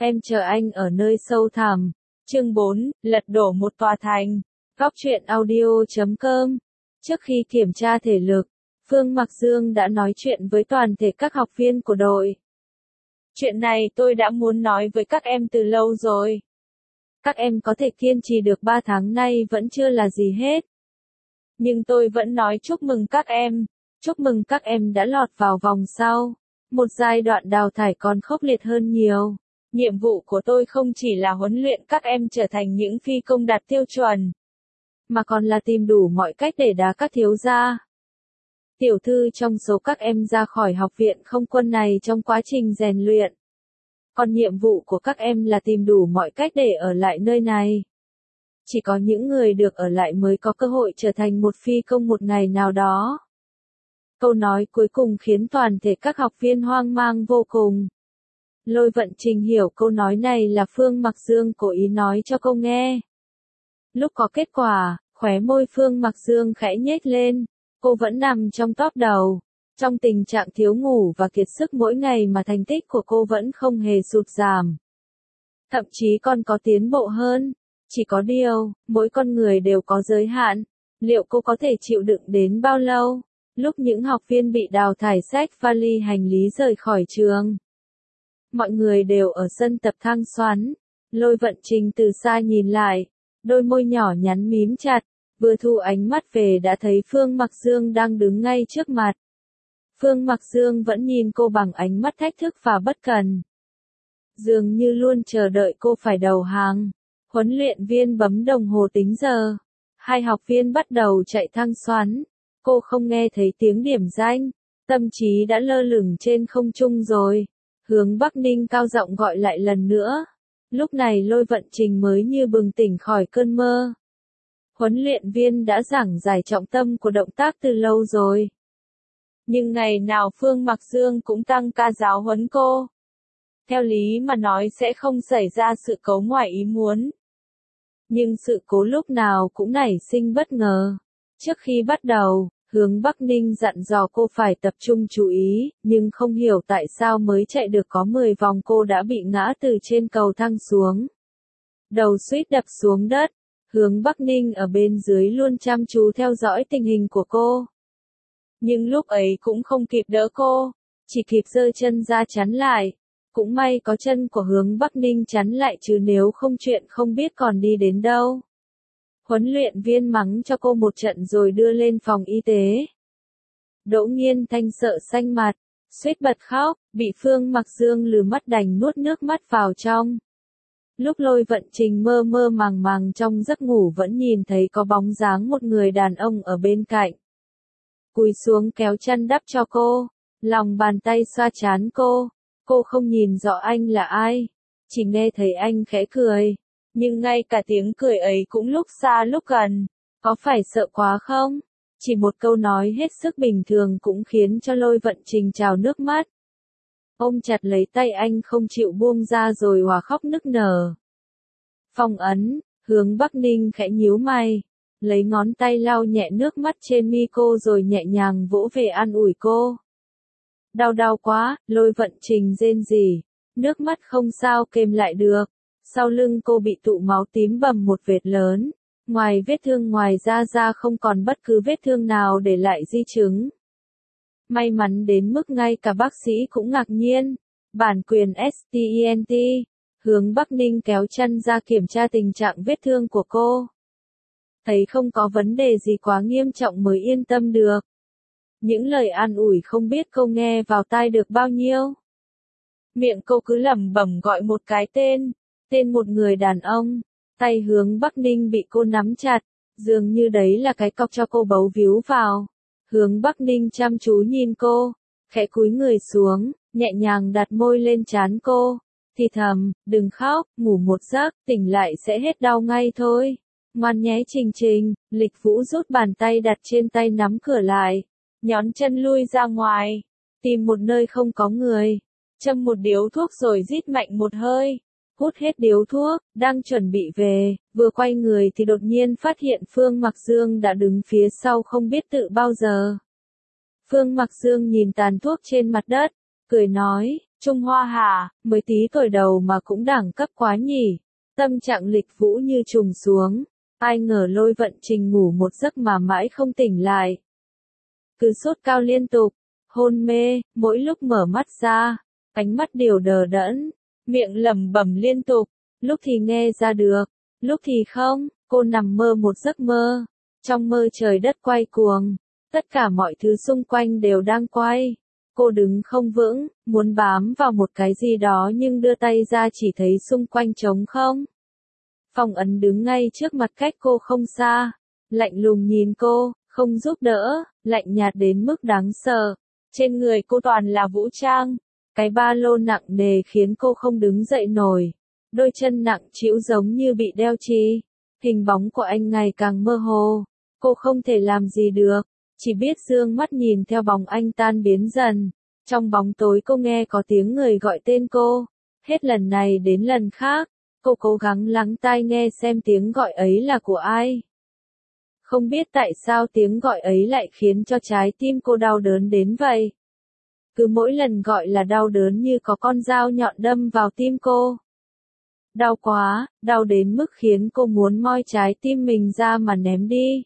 Em chờ anh ở nơi sâu thẳm. Chương 4, lật đổ một tòa thành. Góc truyện audio.com. Trước khi kiểm tra thể lực, Phương Mặc Dương đã nói chuyện với toàn thể các học viên của đội. Chuyện này tôi đã muốn nói với các em từ lâu rồi. Các em có thể kiên trì được 3 tháng nay vẫn chưa là gì hết. Nhưng tôi vẫn nói chúc mừng các em. Chúc mừng các em đã lọt vào vòng sau. Một giai đoạn đào thải còn khốc liệt hơn nhiều. Nhiệm vụ của tôi không chỉ là huấn luyện các em trở thành những phi công đạt tiêu chuẩn, mà còn là tìm đủ mọi cách để đá các thiếu gia, tiểu thư trong số các em ra khỏi học viện không quân này trong quá trình rèn luyện. Còn nhiệm vụ của các em là tìm đủ mọi cách để ở lại nơi này. Chỉ có những người được ở lại mới có cơ hội trở thành một phi công một ngày nào đó. Câu nói cuối cùng khiến toàn thể các học viên hoang mang vô cùng. Lôi Vận Trình hiểu câu nói này là Phương Mặc Dương cố ý nói cho cô nghe. Lúc có kết quả, khóe môi Phương Mặc Dương khẽ nhếch lên, cô vẫn nằm trong top đầu. Trong tình trạng thiếu ngủ và kiệt sức mỗi ngày mà thành tích của cô vẫn không hề sụt giảm. Thậm chí còn có tiến bộ hơn. Chỉ có điều, mỗi con người đều có giới hạn. Liệu cô có thể chịu đựng đến bao lâu? Lúc những học viên bị đào thải xách vali hành lý rời khỏi trường, mọi người đều ở sân tập thang xoắn. Lôi Vận Trình từ xa nhìn lại, đôi môi nhỏ nhắn mím chặt, vừa thu ánh mắt về đã thấy Phương Mặc Dương đang đứng ngay trước mặt. Phương Mặc Dương vẫn nhìn cô bằng ánh mắt thách thức và bất cần. Dường như luôn chờ đợi cô phải đầu hàng. Huấn luyện viên bấm đồng hồ tính giờ. 2 học viên bắt đầu chạy thang xoắn. Cô không nghe thấy tiếng điểm danh. Tâm trí đã lơ lửng trên không trung rồi. Hướng Bắc Ninh cao giọng gọi lại lần nữa. Lúc này Lôi Vận Trình mới như bừng tỉnh khỏi cơn mơ. Huấn luyện viên đã giảng giải trọng tâm của động tác từ lâu rồi. Nhưng ngày nào Phương Mặc Dương cũng tăng ca giáo huấn cô. Theo lý mà nói sẽ không xảy ra sự cố ngoài ý muốn. Nhưng sự cố lúc nào cũng nảy sinh bất ngờ. Trước khi bắt đầu, Hướng Bắc Ninh dặn dò cô phải tập trung chú ý, nhưng không hiểu tại sao mới chạy được có 10 vòng cô đã bị ngã từ trên cầu thang xuống. Đầu suýt đập xuống đất. Hướng Bắc Ninh ở bên dưới luôn chăm chú theo dõi tình hình của cô. Nhưng lúc ấy cũng không kịp đỡ cô, chỉ kịp giơ chân ra chắn lại. Cũng may có chân của Hướng Bắc Ninh chắn lại chứ nếu không chuyện không biết còn đi đến đâu. Huấn luyện viên mắng cho cô một trận rồi đưa lên phòng y tế. Đỗ Nghiên Thanh sợ xanh mặt, suýt bật khóc, bị Phương Mặc Dương lừ mắt đành nuốt nước mắt vào trong. Lúc Lôi Vận Trình mơ mơ màng màng trong giấc ngủ vẫn nhìn thấy có bóng dáng một người đàn ông ở bên cạnh. Cúi xuống kéo chăn đắp cho cô, lòng bàn tay xoa trán cô. Cô không nhìn rõ anh là ai, chỉ nghe thấy anh khẽ cười. Nhưng ngay cả tiếng cười ấy cũng lúc xa lúc gần. Có phải sợ quá không? Chỉ một câu nói hết sức bình thường cũng khiến cho Lôi Vận Trình trào nước mắt. Ôm chặt lấy tay anh không chịu buông ra rồi hòa khóc nức nở. Phong ấn, Hướng Bắc Ninh khẽ nhíu mày, lấy ngón tay lau nhẹ nước mắt trên mi cô rồi nhẹ nhàng vỗ về an ủi cô. Đau quá, Lôi Vận Trình rên rỉ, nước mắt không sao kềm lại được. Sau lưng cô bị tụ máu tím bầm một vệt lớn, ngoài vết thương ngoài da không còn bất cứ vết thương nào để lại di chứng. May mắn đến mức ngay cả bác sĩ cũng ngạc nhiên. Bản quyền STENT, Hướng Bắc Ninh kéo chân ra kiểm tra tình trạng vết thương của cô. Thấy không có vấn đề gì quá nghiêm trọng mới yên tâm được. Những lời an ủi không biết cô nghe vào tai được bao nhiêu. Miệng cô cứ lẩm bẩm gọi một cái tên một người đàn ông. Tay Hướng Bắc Ninh bị cô nắm chặt, dường như đấy là cái cọc cho cô bấu víu vào. Hướng Bắc Ninh chăm chú nhìn cô, khẽ cúi người xuống, nhẹ nhàng đặt môi lên trán cô, thì thầm, đừng khóc, ngủ một giấc, tỉnh lại sẽ hết đau ngay thôi. Ngoan nhé Trình Trình. Lịch Vũ rút bàn tay đặt trên tay nắm cửa lại, nhón chân lui ra ngoài, tìm một nơi không có người, châm một điếu thuốc rồi rít mạnh một hơi. Hút hết điếu thuốc, đang chuẩn bị về, vừa quay người thì đột nhiên phát hiện Phương Mặc Dương đã đứng phía sau không biết tự bao giờ. Phương Mặc Dương nhìn tàn thuốc trên mặt đất, cười nói, Trung Hoa hả, mới tí tuổi đầu mà cũng đẳng cấp quá nhỉ. Tâm trạng Lịch Vũ như trùng xuống. Ai ngờ Lôi Vận Trình ngủ một giấc mà mãi không tỉnh lại. Cứ sốt cao liên tục, hôn mê, mỗi lúc mở mắt ra, ánh mắt đều đờ đẫn, miệng lẩm bẩm liên tục, lúc thì nghe ra được, lúc thì không, cô nằm mơ một giấc mơ. Trong mơ trời đất quay cuồng, tất cả mọi thứ xung quanh đều đang quay. Cô đứng không vững, muốn bám vào một cái gì đó nhưng đưa tay ra chỉ thấy xung quanh trống không. Phong Ấn đứng ngay trước mặt cách cô không xa, lạnh lùng nhìn cô, không giúp đỡ, lạnh nhạt đến mức đáng sợ. Trên người cô toàn là vũ trang, cái ba lô nặng nề khiến cô không đứng dậy nổi. Đôi chân nặng trĩu giống như bị đeo chì. Hình bóng của anh ngày càng mơ hồ, cô không thể làm gì được, chỉ biết dương mắt nhìn theo bóng anh tan biến dần. Trong bóng tối cô nghe có tiếng người gọi tên cô, hết lần này đến lần khác, cô cố gắng lắng tai nghe xem tiếng gọi ấy là của ai. Không biết tại sao tiếng gọi ấy lại khiến cho trái tim cô đau đớn đến vậy. Cứ mỗi lần gọi là đau đớn như có con dao nhọn đâm vào tim cô. Đau quá, đau đến mức khiến cô muốn moi trái tim mình ra mà ném đi.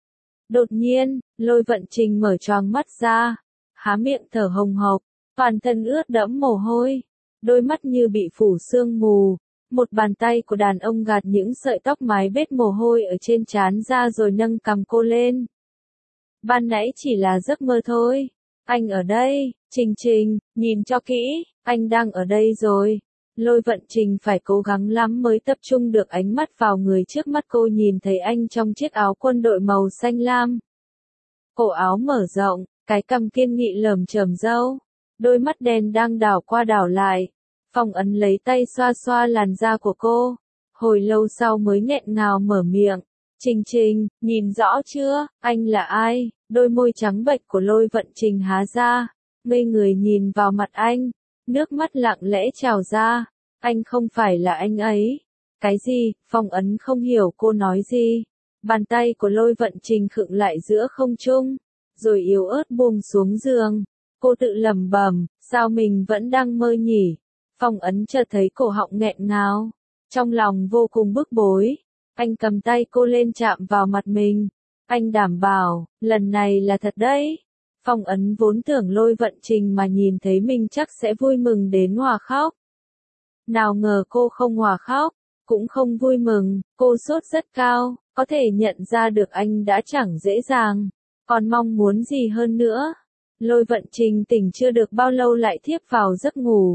Đột nhiên, Lôi Vận Trình mở choàng mắt ra, há miệng thở hồng hộc, toàn thân ướt đẫm mồ hôi, đôi mắt như bị phủ sương mù. Một bàn tay của đàn ông gạt những sợi tóc mái bết mồ hôi ở trên trán ra rồi nâng cằm cô lên. Ban nãy chỉ là giấc mơ thôi. Anh ở đây, Trình Trình, nhìn cho kỹ, anh đang ở đây rồi. Lôi Vận Trình phải cố gắng lắm mới tập trung được ánh mắt vào người trước mắt cô, nhìn thấy anh trong chiếc áo quân đội màu xanh lam. Cổ áo mở rộng, cái cằm kiên nghị lởm chởm râu, đôi mắt đen đang đảo qua đảo lại. Phong Ấn lấy tay xoa xoa làn da của cô, hồi lâu sau mới nghẹn ngào mở miệng. Trình Trình, nhìn rõ chưa, anh là ai? Đôi môi trắng bệch của Lôi Vận Trình há ra, ngây người nhìn vào mặt anh, nước mắt lặng lẽ trào ra. Anh không phải là anh ấy. Cái gì? Phong Ấn không hiểu cô nói gì. Bàn tay của Lôi Vận Trình khựng lại giữa không trung, rồi yếu ớt buông xuống giường. Cô tự lẩm bẩm, sao mình vẫn đang mơ nhỉ? Phong Ấn chợt thấy cổ họng nghẹn ngào, trong lòng vô cùng bức bối. Anh cầm tay cô lên chạm vào mặt mình. Anh đảm bảo, lần này là thật đấy. Phong Ấn vốn tưởng Lôi Vận Trình mà nhìn thấy mình chắc sẽ vui mừng đến hòa khóc. Nào ngờ cô không hòa khóc, cũng không vui mừng, cô sốt rất cao, có thể nhận ra được anh đã chẳng dễ dàng, còn mong muốn gì hơn nữa. Lôi Vận Trình tỉnh chưa được bao lâu lại thiếp vào giấc ngủ.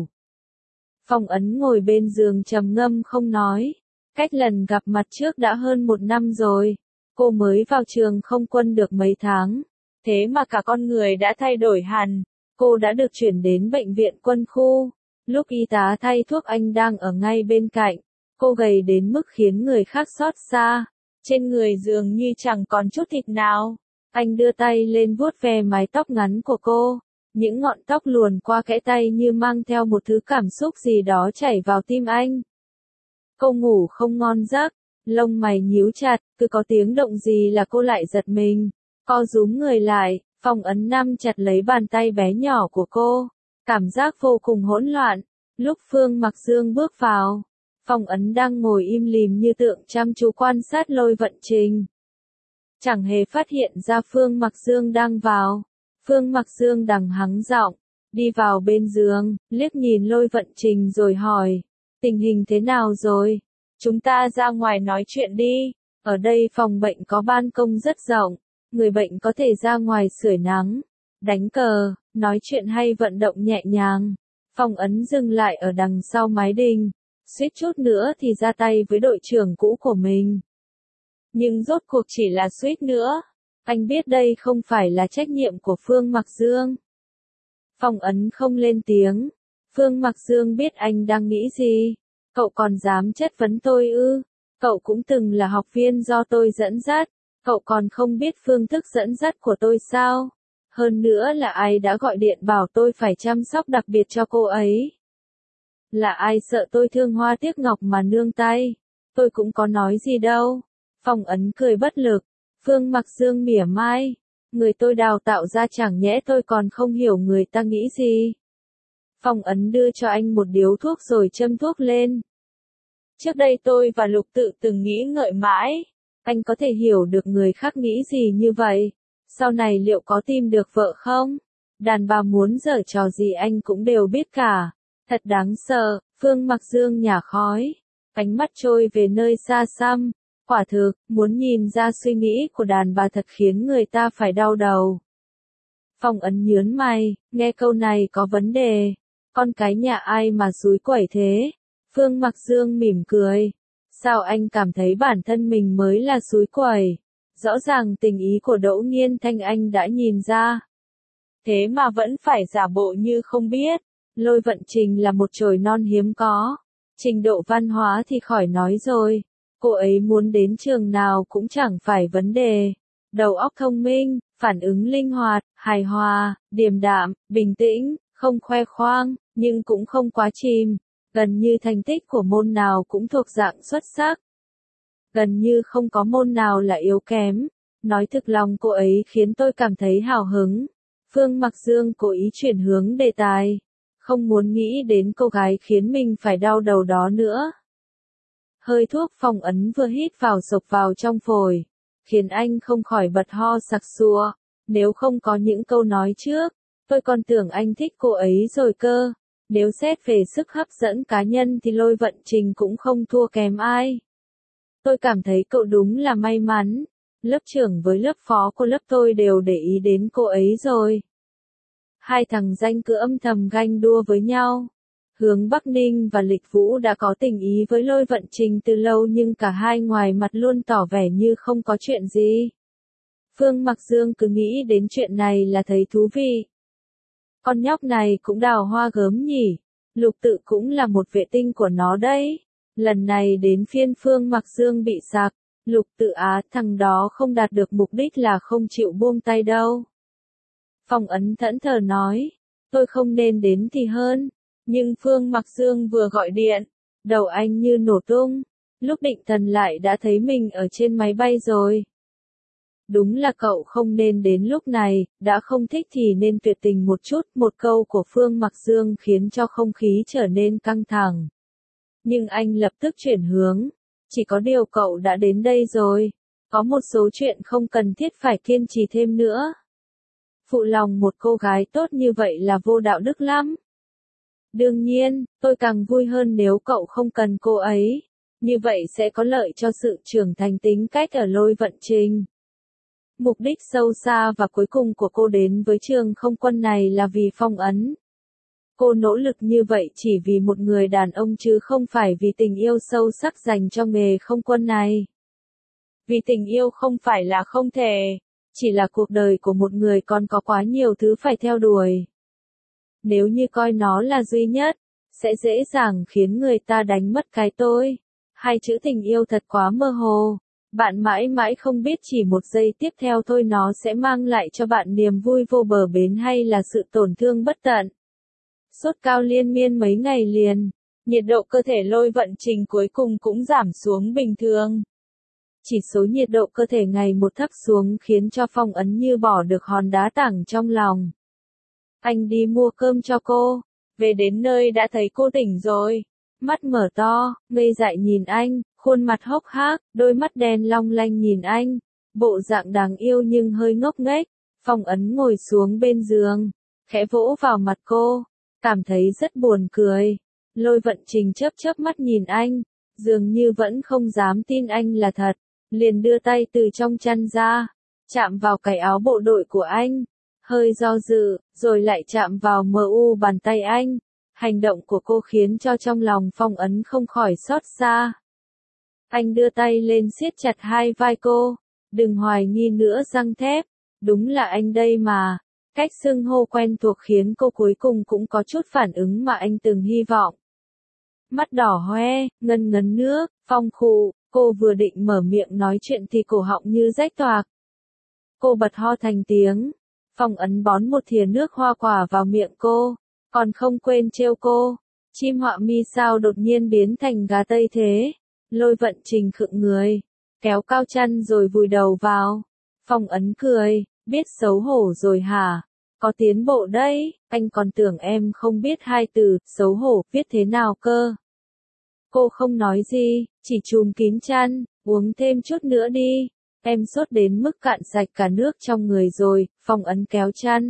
Phong Ấn ngồi bên giường trầm ngâm không nói. Cách lần gặp mặt trước đã hơn 1 năm rồi. Cô mới vào trường không quân được mấy tháng. Thế mà cả con người đã thay đổi hẳn. Cô đã được chuyển đến bệnh viện quân khu. Lúc y tá thay thuốc anh đang ở ngay bên cạnh. Cô gầy đến mức khiến người khác xót xa. Trên người dường như chẳng còn chút thịt nào. Anh đưa tay lên vuốt ve mái tóc ngắn của cô. Những ngọn tóc luồn qua kẽ tay như mang theo một thứ cảm xúc gì đó chảy vào tim anh. Cô ngủ không ngon giấc, lông mày nhíu chặt, cứ có tiếng động gì là cô lại giật mình. Co rúm người lại, Phong Ấn nắm chặt lấy bàn tay bé nhỏ của cô. Cảm giác vô cùng hỗn loạn. Lúc Phương Mặc Dương bước vào, Phong Ấn đang ngồi im lìm như tượng chăm chú quan sát Lôi Vận Trình. Chẳng hề phát hiện ra Phương Mặc Dương đang vào. Phương Mặc Dương đằng hắng giọng, đi vào bên giường, liếc nhìn Lôi Vận Trình rồi hỏi, tình hình thế nào rồi? Chúng ta ra ngoài nói chuyện đi. Ở đây phòng bệnh có ban công rất rộng, người bệnh có thể ra ngoài sưởi nắng, đánh cờ, nói chuyện hay vận động nhẹ nhàng. Phong Ấn dừng lại ở đằng sau mái đình, suýt chút nữa thì ra tay với đội trưởng cũ của mình. Nhưng rốt cuộc chỉ là suýt nữa. Anh biết đây không phải là trách nhiệm của Phương Mặc Dương. Phong Ấn không lên tiếng. Phương Mặc Dương biết anh đang nghĩ gì. Cậu còn dám chất vấn tôi ư? Cậu cũng từng là học viên do tôi dẫn dắt. Cậu còn không biết phương thức dẫn dắt của tôi sao? Hơn nữa là ai đã gọi điện bảo tôi phải chăm sóc đặc biệt cho cô ấy? Là ai sợ tôi thương hoa tiếc ngọc mà nương tay? Tôi cũng có nói gì đâu. Phong Ấn cười bất lực. Phương Mặc Dương mỉa mai. Người tôi đào tạo ra chẳng nhẽ tôi còn không hiểu người ta nghĩ gì? Phong ấn đưa cho anh một điếu thuốc rồi châm thuốc lên. Trước đây tôi và Lục Tự từng nghĩ ngợi mãi, anh có thể hiểu được người khác nghĩ gì như vậy, sau này liệu có tìm được vợ không? Đàn bà muốn giở trò gì anh cũng đều biết cả, thật đáng sợ. Phương Mặc Dương nhả khói, ánh mắt trôi về nơi xa xăm, quả thực, muốn nhìn ra suy nghĩ của đàn bà thật khiến người ta phải đau đầu. Phong Ấn nhướng mày, nghe câu này có vấn đề, con cái nhà ai mà xúi quẩy thế? Phương Mặc Dương mỉm cười, sao anh cảm thấy bản thân mình mới là xúi quẩy? Rõ ràng tình ý của Đỗ Nghiên Thanh anh đã nhìn ra. Thế mà vẫn phải giả bộ như không biết. Lôi Vận Trình là một chồi non hiếm có. Trình độ văn hóa thì khỏi nói rồi. Cô ấy muốn đến trường nào cũng chẳng phải vấn đề. Đầu óc thông minh, phản ứng linh hoạt, hài hòa, điềm đạm, bình tĩnh, không khoe khoang, nhưng cũng không quá chìm. Gần như thành tích của môn nào cũng thuộc dạng xuất sắc. Gần như không có môn nào là yếu kém. Nói thực lòng cô ấy khiến tôi cảm thấy hào hứng. Phương Mặc Dương cố ý chuyển hướng đề tài. Không muốn nghĩ đến cô gái khiến mình phải đau đầu đó nữa. Hơi thuốc Phong Ấn vừa hít vào sộc vào trong phổi, khiến anh không khỏi bật ho sặc sụa. Nếu không có những câu nói trước, tôi còn tưởng anh thích cô ấy rồi cơ. Nếu xét về sức hấp dẫn cá nhân thì Lôi Vận Trình cũng không thua kém ai. Tôi cảm thấy cậu đúng là may mắn. Lớp trưởng với lớp phó của lớp tôi đều để ý đến cô ấy rồi. Hai thằng danh cứ âm thầm ganh đua với nhau. Hướng Bắc Ninh và Lịch Vũ đã có tình ý với Lôi Vận Trình từ lâu nhưng cả hai ngoài mặt luôn tỏ vẻ như không có chuyện gì. Phương Mặc Dương cứ nghĩ đến chuyện này là thấy thú vị. Con nhóc này cũng đào hoa gớm nhỉ, Lục Tự cũng là một vệ tinh của nó đấy. Lần này đến phiên Phương Mặc Dương bị sặc, Lục Tự thằng đó không đạt được mục đích là không chịu buông tay đâu. Phong Ấn thẫn thờ nói, tôi không nên đến thì hơn, nhưng Phương Mặc Dương vừa gọi điện, đầu anh như nổ tung, lúc định thần lại đã thấy mình ở trên máy bay rồi. Đúng là cậu không nên đến lúc này, đã không thích thì nên tuyệt tình một chút. Một câu của Phương Mặc Dương khiến cho không khí trở nên căng thẳng. Nhưng anh lập tức chuyển hướng. Chỉ có điều cậu đã đến đây rồi. Có một số chuyện không cần thiết phải kiên trì thêm nữa. Phụ lòng một cô gái tốt như vậy là vô đạo đức lắm. Đương nhiên, tôi càng vui hơn nếu cậu không cần cô ấy. Như vậy sẽ có lợi cho sự trưởng thành tính cách ở Lôi Vận Trình. Mục đích sâu xa và cuối cùng của cô đến với trường không quân này là vì Phong Ấn. Cô nỗ lực như vậy chỉ vì một người đàn ông chứ không phải vì tình yêu sâu sắc dành cho nghề không quân này. Vì tình yêu không phải là không thể, chỉ là cuộc đời của một người còn có quá nhiều thứ phải theo đuổi. Nếu như coi nó là duy nhất, sẽ dễ dàng khiến người ta đánh mất cái tôi. Hai chữ tình yêu thật quá mơ hồ. Bạn mãi mãi không biết chỉ một giây tiếp theo thôi nó sẽ mang lại cho bạn niềm vui vô bờ bến hay là sự tổn thương bất tận. Sốt cao liên miên mấy ngày liền, nhiệt độ cơ thể Lôi Vận Trình cuối cùng cũng giảm xuống bình thường. Chỉ số nhiệt độ cơ thể ngày một thấp xuống khiến cho Phong Ấn như bỏ được hòn đá tảng trong lòng. Anh đi mua cơm cho cô, về đến nơi đã thấy cô tỉnh rồi. Mắt mở to, ngây dại nhìn anh, khuôn mặt hốc hác, đôi mắt đen long lanh nhìn anh, bộ dạng đáng yêu nhưng hơi ngốc nghếch. Phong Ấn ngồi xuống bên giường, khẽ vỗ vào mặt cô, cảm thấy rất buồn cười. Lôi Vận Trình chớp chớp mắt nhìn anh, dường như vẫn không dám tin anh là thật, liền đưa tay từ trong chăn ra, chạm vào cái áo bộ đội của anh, hơi do dự, rồi lại chạm vào bàn tay anh. Hành động của cô khiến cho trong lòng Phong Ấn không khỏi xót xa. Anh đưa tay lên siết chặt hai vai cô, đừng hoài nghi nữa răng thép, đúng là anh đây mà. Cách xưng hô quen thuộc khiến cô cuối cùng cũng có chút phản ứng mà anh từng hy vọng. Mắt đỏ hoe, ngân ngấn nước, Phong khụ, cô vừa định mở miệng nói chuyện thì cổ họng như rách toạc. Cô bật ho thành tiếng, Phong Ấn bón một thìa nước hoa quả vào miệng cô. Còn không quên trêu cô, chim họa mi sao đột nhiên biến thành gà tây thế. Lôi Vận Trình khựng người, kéo cao chăn rồi vùi đầu vào. Phong Ấn cười, biết xấu hổ rồi hả? có tiến bộ đấy, anh còn tưởng em không biết hai từ, xấu hổ, viết thế nào cơ. Cô không nói gì, chỉ chùm kín chăn, uống thêm chút nữa đi. Em sốt đến mức cạn sạch cả nước trong người rồi, Phong Ấn kéo chăn.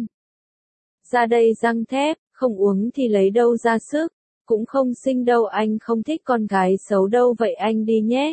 Ra đây răng thép, không uống thì lấy đâu ra sức, cũng không xinh đâu, anh không thích con gái xấu đâu, vậy anh đi nhé.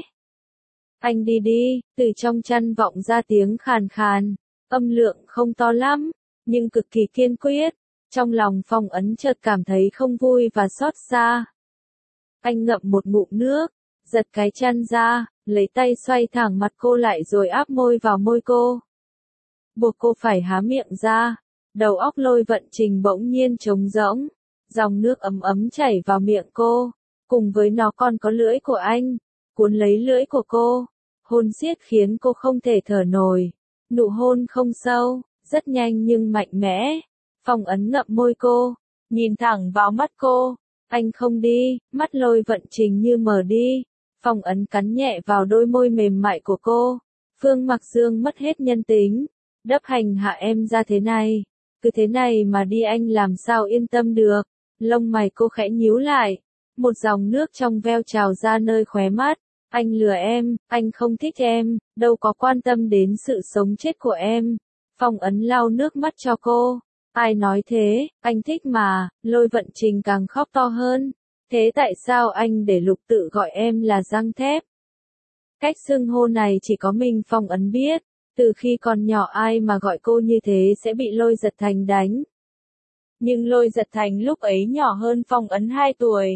Anh đi đi, từ trong chăn vọng ra tiếng khàn khàn, âm lượng không to lắm, nhưng cực kỳ kiên quyết. Trong lòng Phong Ấn chợt cảm thấy không vui và xót xa. Anh ngậm một ngụm nước, giật cái chăn ra, lấy tay xoay thẳng mặt cô lại rồi áp môi vào môi cô. Buộc cô phải há miệng ra, đầu óc Lôi Vận Trình bỗng nhiên trống rỗng, dòng nước ấm ấm chảy vào miệng cô, cùng với nó còn có lưỡi của anh, cuốn lấy lưỡi của cô, hôn siết khiến cô không thể thở nổi. Nụ hôn không sâu, rất nhanh nhưng mạnh mẽ. Phong Ấn ngậm môi cô, nhìn thẳng vào mắt cô. Anh không đi, mắt Lôi Vận Trình như mở đi. Phong Ấn cắn nhẹ vào đôi môi mềm mại của cô. Phương Mặc Dương mất hết nhân tính. Đắp hành hạ em ra thế này. Cứ thế này mà đi anh làm sao yên tâm được. Lông mày cô khẽ nhíu lại. Một dòng nước trong veo trào ra nơi khóe mắt. Anh lừa em, anh không thích em, đâu có quan tâm đến sự sống chết của em. Phong Ấn lau nước mắt cho cô. Ai nói thế, anh thích mà. Lôi Vận Trình càng khóc to hơn. Thế tại sao anh để Lục tự gọi em là răng thép? Cách xưng hô này chỉ có mình Phong Ấn biết. Từ khi còn nhỏ ai mà gọi cô như thế sẽ bị Lôi Giật Thành đánh. Nhưng Lôi Giật Thành lúc ấy nhỏ hơn Phong Ấn 2 tuổi.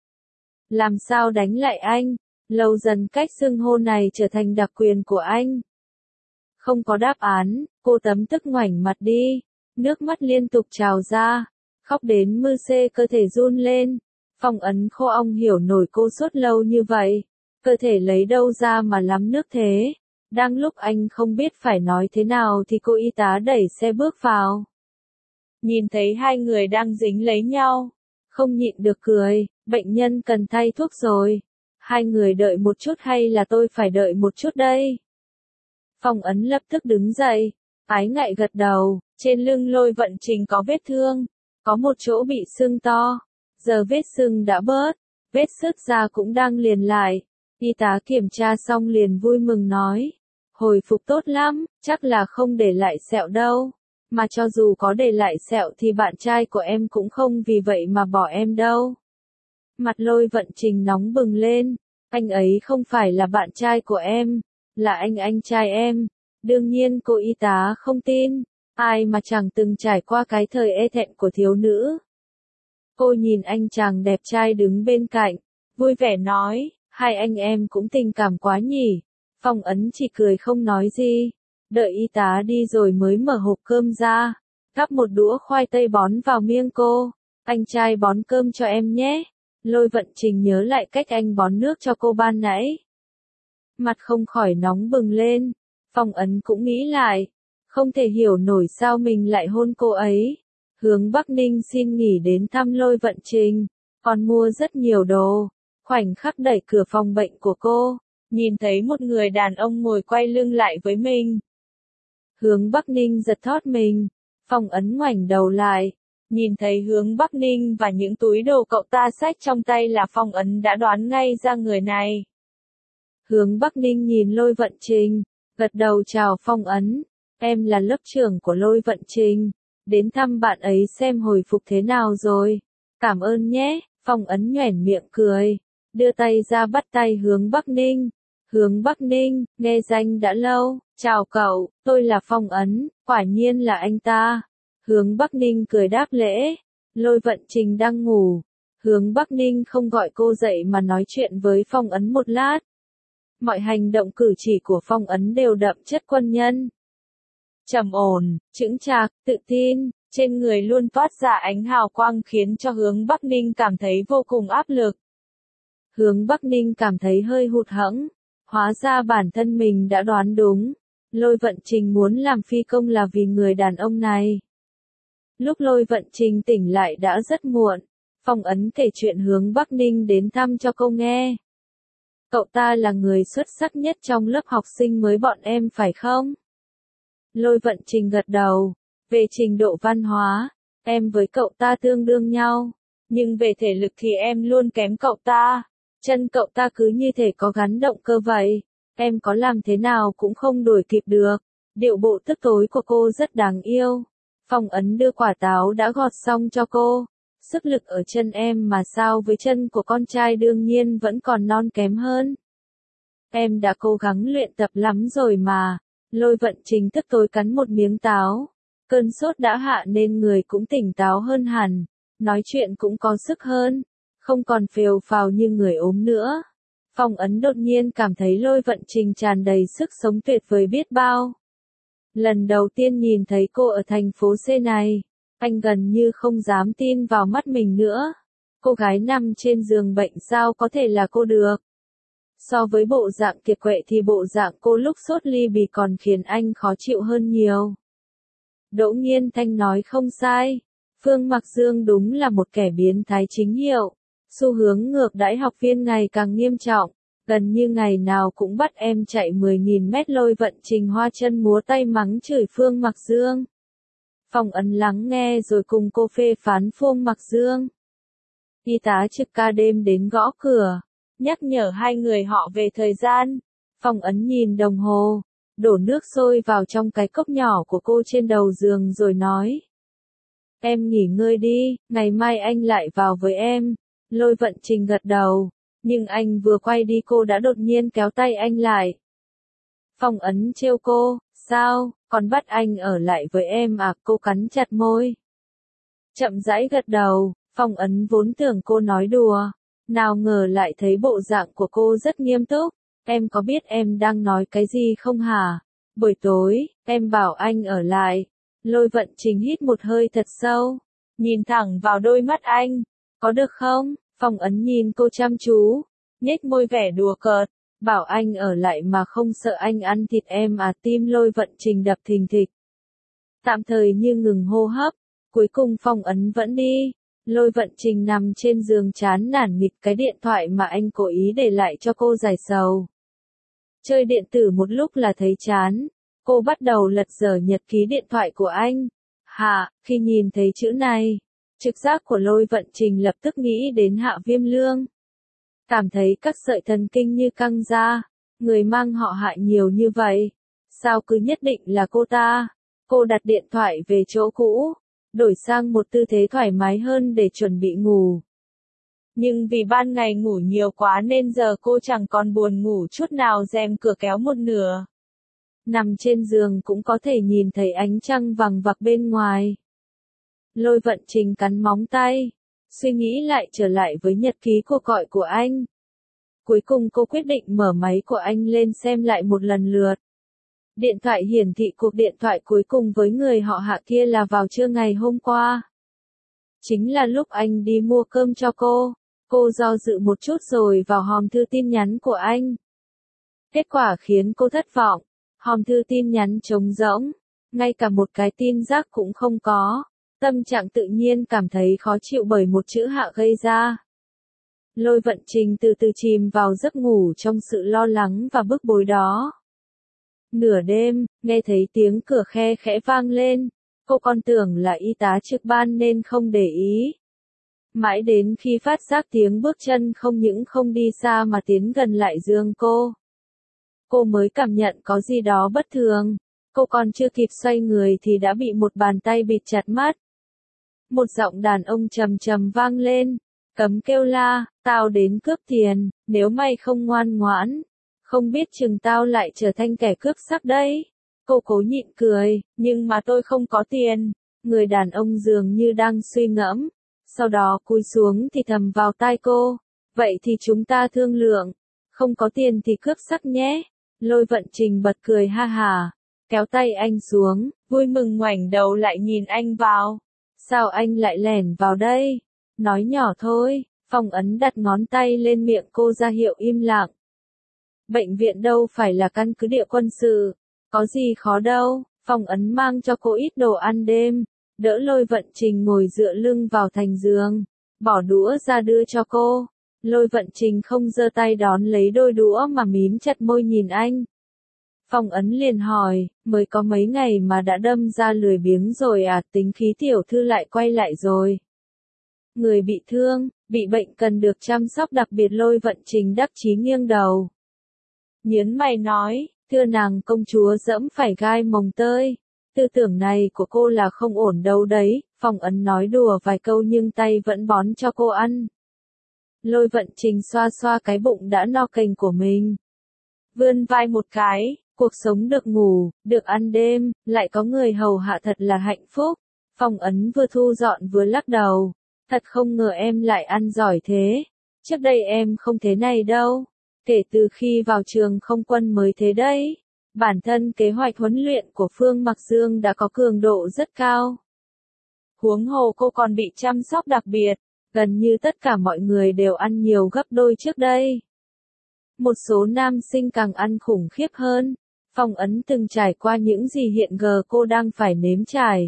Làm sao đánh lại anh? Lâu dần cách xưng hô này trở thành đặc quyền của anh. Không có đáp án, cô tấm tức ngoảnh mặt đi. Nước mắt liên tục trào ra. Khóc đến mư xê cơ thể run lên. Phong Ấn khô ong hiểu nổi cô sốt lâu như vậy. Cơ thể lấy đâu ra mà lắm nước thế. Đang lúc anh không biết phải nói thế nào thì cô y tá đẩy xe bước vào. Nhìn thấy hai người đang dính lấy nhau. Không nhịn được cười, bệnh nhân cần thay thuốc rồi. Hai người đợi một chút hay là tôi phải đợi một chút đây? Phong Ấn lập tức đứng dậy, ái ngại gật đầu, trên lưng Lôi Vận Trình có vết thương, có một chỗ bị sưng to, giờ vết sưng đã bớt, vết sứt da cũng đang liền lại. Y tá kiểm tra xong liền vui mừng nói, hồi phục tốt lắm, chắc là không để lại sẹo đâu, mà cho dù có để lại sẹo thì bạn trai của em cũng không vì vậy mà bỏ em đâu. Mặt Lôi Vận Trình nóng bừng lên, anh ấy không phải là bạn trai của em, là anh trai em. Đương nhiên cô y tá không tin, ai mà chẳng từng trải qua cái thời e thẹn của thiếu nữ. Cô nhìn anh chàng đẹp trai đứng bên cạnh, vui vẻ nói, hai anh em cũng tình cảm quá nhỉ. Phong Ấn chỉ cười không nói gì, đợi y tá đi rồi mới mở hộp cơm ra, gắp một đũa khoai tây bón vào miệng cô. Anh trai bón cơm cho em nhé. Lôi Vận Trình nhớ lại cách anh bón nước cho cô ban nãy. Mặt không khỏi nóng bừng lên. Phong Ấn cũng nghĩ lại. Không thể hiểu nổi sao mình lại hôn cô ấy. Hướng Bắc Ninh xin nghỉ đến thăm Lôi Vận Trình. Còn mua rất nhiều đồ. Khoảnh khắc đẩy cửa phòng bệnh của cô. Nhìn thấy một người đàn ông ngồi quay lưng lại với mình. Hướng Bắc Ninh giật thót mình. Phong Ấn ngoảnh đầu lại. Nhìn thấy Hướng Bắc Ninh và những túi đồ cậu ta xách trong tay là Phong Ấn đã đoán ngay ra người này. Hướng Bắc Ninh nhìn Lôi Vận Trình, gật đầu chào Phong Ấn. Em là lớp trưởng của Lôi Vận Trình, đến thăm bạn ấy xem hồi phục thế nào rồi. Cảm ơn nhé. Phong Ấn nhoẻn miệng cười, đưa tay ra bắt tay Hướng Bắc Ninh. Hướng Bắc Ninh, nghe danh đã lâu, chào cậu, tôi là Phong Ấn, quả nhiên là anh ta. Hướng Bắc Ninh cười đáp lễ. Lôi Vận Trình đang ngủ. Hướng Bắc Ninh không gọi cô dậy mà nói chuyện với Phong Ấn một lát. Mọi hành động cử chỉ của Phong Ấn đều đậm chất quân nhân. Trầm ổn, chững chạc, tự tin, trên người luôn toát ra ánh hào quang khiến cho Hướng Bắc Ninh cảm thấy vô cùng áp lực. Hướng Bắc Ninh cảm thấy hơi hụt hẫng. Hóa ra bản thân mình đã đoán đúng. Lôi Vận Trình muốn làm phi công là vì người đàn ông này. Lúc Lôi Vận Trình tỉnh lại đã rất muộn. Phong Ấn kể chuyện Hướng Bắc Ninh đến thăm cho cô nghe. Cậu ta là người xuất sắc nhất trong lớp học sinh mới bọn em phải không? Lôi Vận Trình gật đầu. Về trình độ văn hóa, em với cậu ta tương đương nhau. Nhưng về thể lực thì em luôn kém cậu ta. Chân cậu ta cứ như thể có gắn động cơ vậy. Em có làm thế nào cũng không đuổi kịp được. Điệu bộ tức tối của cô rất đáng yêu. Phong Ấn đưa quả táo đã gọt xong cho cô. Sức lực ở chân em mà sao với chân của con trai đương nhiên vẫn còn non kém hơn. Em đã cố gắng luyện tập lắm rồi mà. Lôi Vận Trình tức tối cắn một miếng táo. Cơn sốt đã hạ nên người cũng tỉnh táo hơn hẳn. Nói chuyện cũng có sức hơn. Không còn phều phào như người ốm nữa. Phong Ấn đột nhiên cảm thấy Lôi Vận Trình tràn đầy sức sống tuyệt vời biết bao. Lần đầu tiên nhìn thấy cô ở thành phố C này, anh gần như không dám tin vào mắt mình nữa. Cô gái nằm trên giường bệnh sao có thể là cô được? So với bộ dạng kiệt quệ thì bộ dạng cô lúc sốt ly bì còn khiến anh khó chịu hơn nhiều. Đỗ Nghiên Thanh nói không sai. Phương Mặc Dương đúng là một kẻ biến thái chính hiệu. Xu hướng ngược đãi học viên ngày càng nghiêm trọng. Gần như ngày nào cũng bắt em chạy 10.000 mét. Lôi Vận Trình hoa chân múa tay mắng chửi Phương Mặc Dương. Phong Ấn lắng nghe rồi cùng cô phê phán Phương Mặc Dương. Y tá trực ca đêm đến gõ cửa, nhắc nhở hai người họ về thời gian. Phong Ấn nhìn đồng hồ, đổ nước sôi vào trong cái cốc nhỏ của cô trên đầu giường rồi nói. Em nghỉ ngơi đi, ngày mai anh lại vào với em. Lôi Vận Trình gật đầu, nhưng anh vừa quay đi cô đã đột nhiên kéo tay anh lại. Phong Ấn trêu cô, sao, còn bắt anh ở lại với em à? Cô cắn chặt môi. Chậm rãi gật đầu, Phong Ấn vốn tưởng cô nói đùa. Nào ngờ lại thấy bộ dạng của cô rất nghiêm túc. Em có biết em đang nói cái gì không hả? Buổi tối, em bảo anh ở lại. Lôi Vận Trình hít một hơi thật sâu, nhìn thẳng vào đôi mắt anh. Có được không? Phong Ấn nhìn cô chăm chú, nhếch môi vẻ đùa cợt. Bảo anh ở lại mà không sợ anh ăn thịt em à? Tim Lôi Vận Trình đập thình thịch. Tạm thời như ngừng hô hấp. Cuối cùng Phong Ấn vẫn đi. Lôi Vận Trình nằm trên giường chán nản nghịch cái điện thoại mà anh cố ý để lại cho cô giải sầu. Chơi điện tử một lúc là thấy chán. Cô bắt đầu lật dở nhật ký điện thoại của anh. Khi nhìn thấy chữ này, trực giác của Lôi Vận Trình lập tức nghĩ đến Hạ Viêm Lương. Cảm thấy các sợi thần kinh như căng ra. Người mang họ Hạ nhiều như vậy. Sao cứ nhất định là cô ta? Cô đặt điện thoại về chỗ cũ, đổi sang một tư thế thoải mái hơn để chuẩn bị ngủ. Nhưng vì ban ngày ngủ nhiều quá nên giờ cô chẳng còn buồn ngủ chút nào. Rèm cửa kéo một nửa. Nằm trên giường cũng có thể nhìn thấy ánh trăng vằng vặc bên ngoài. Lôi Vận Trình cắn móng tay, suy nghĩ lại trở lại với nhật ký cuộc gọi của anh. Cuối cùng cô quyết định mở máy của anh lên xem lại một lần lượt. Điện thoại hiển thị cuộc điện thoại cuối cùng với người họ Hạ kia là vào trưa ngày hôm qua. Chính là lúc anh đi mua cơm cho cô. Cô do dự một chút rồi vào hòm thư tin nhắn của anh. Kết quả khiến cô thất vọng. Hòm thư tin nhắn trống rỗng, ngay cả một cái tin rác cũng không có. Tâm trạng tự nhiên cảm thấy khó chịu bởi một chữ Hạ gây ra. Lôi Vận Trình từ từ chìm vào giấc ngủ trong sự lo lắng và bức bối đó. Nửa đêm, nghe thấy tiếng cửa khe khẽ vang lên. Cô còn tưởng là y tá trực ban nên không để ý. Mãi đến khi phát giác tiếng bước chân không những không đi xa mà tiến gần lại giường cô mới cảm nhận có gì đó bất thường. Cô còn chưa kịp xoay người thì đã bị một bàn tay bịt chặt mắt. Một giọng đàn ông trầm trầm vang lên. Cấm kêu la, tao đến cướp tiền, nếu mày không ngoan ngoãn, không biết chừng tao lại trở thành kẻ cướp sắc đấy. Cô cố nhịn cười, nhưng mà tôi không có tiền. Người đàn ông dường như đang suy ngẫm, sau đó cúi xuống thì thầm vào tai cô. Vậy thì chúng ta thương lượng, không có tiền thì cướp sắc nhé. Lôi Vận Trình bật cười ha hà, kéo tay anh xuống, vui mừng ngoảnh đầu lại nhìn anh vào. Sao anh lại lẻn vào đây? Nói nhỏ thôi. Phong Ấn đặt ngón tay lên miệng cô ra hiệu im lặng. Bệnh viện đâu phải là căn cứ địa quân sự, có gì khó đâu. Phong Ấn mang cho cô ít đồ ăn đêm, đỡ Lôi Vận Trình ngồi dựa lưng vào thành giường, bỏ đũa ra đưa cho cô. Lôi Vận Trình không giơ tay đón lấy đôi đũa mà mím chặt môi nhìn anh. Phong Ấn liền hỏi, mới có mấy ngày mà đã đâm ra lười biếng rồi à, tính khí tiểu thư lại quay lại rồi. Người bị thương, bị bệnh cần được chăm sóc đặc biệt. Lôi Vận Trình đắc chí nghiêng đầu. Nhớn mày nói, thưa nàng công chúa dẫm phải gai mồng tơi. Tư tưởng này của cô là không ổn đâu đấy. Phong Ấn nói đùa vài câu nhưng tay vẫn bón cho cô ăn. Lôi Vận Trình xoa xoa cái bụng đã no cành của mình. Vươn vai một cái, cuộc sống được ngủ, được ăn đêm, lại có người hầu hạ thật là hạnh phúc. Phong Ấn vừa thu dọn vừa lắc đầu. Thật không ngờ em lại ăn giỏi thế. Trước đây em không thế này đâu. Kể từ khi vào trường không quân mới thế đấy. Bản thân kế hoạch huấn luyện của Phương Mặc Dương đã có cường độ rất cao. Huống hồ cô còn bị chăm sóc đặc biệt. Gần như tất cả mọi người đều ăn nhiều gấp đôi trước đây. Một số nam sinh càng ăn khủng khiếp hơn. Phong Ấn từng trải qua những gì hiện giờ cô đang phải nếm trải.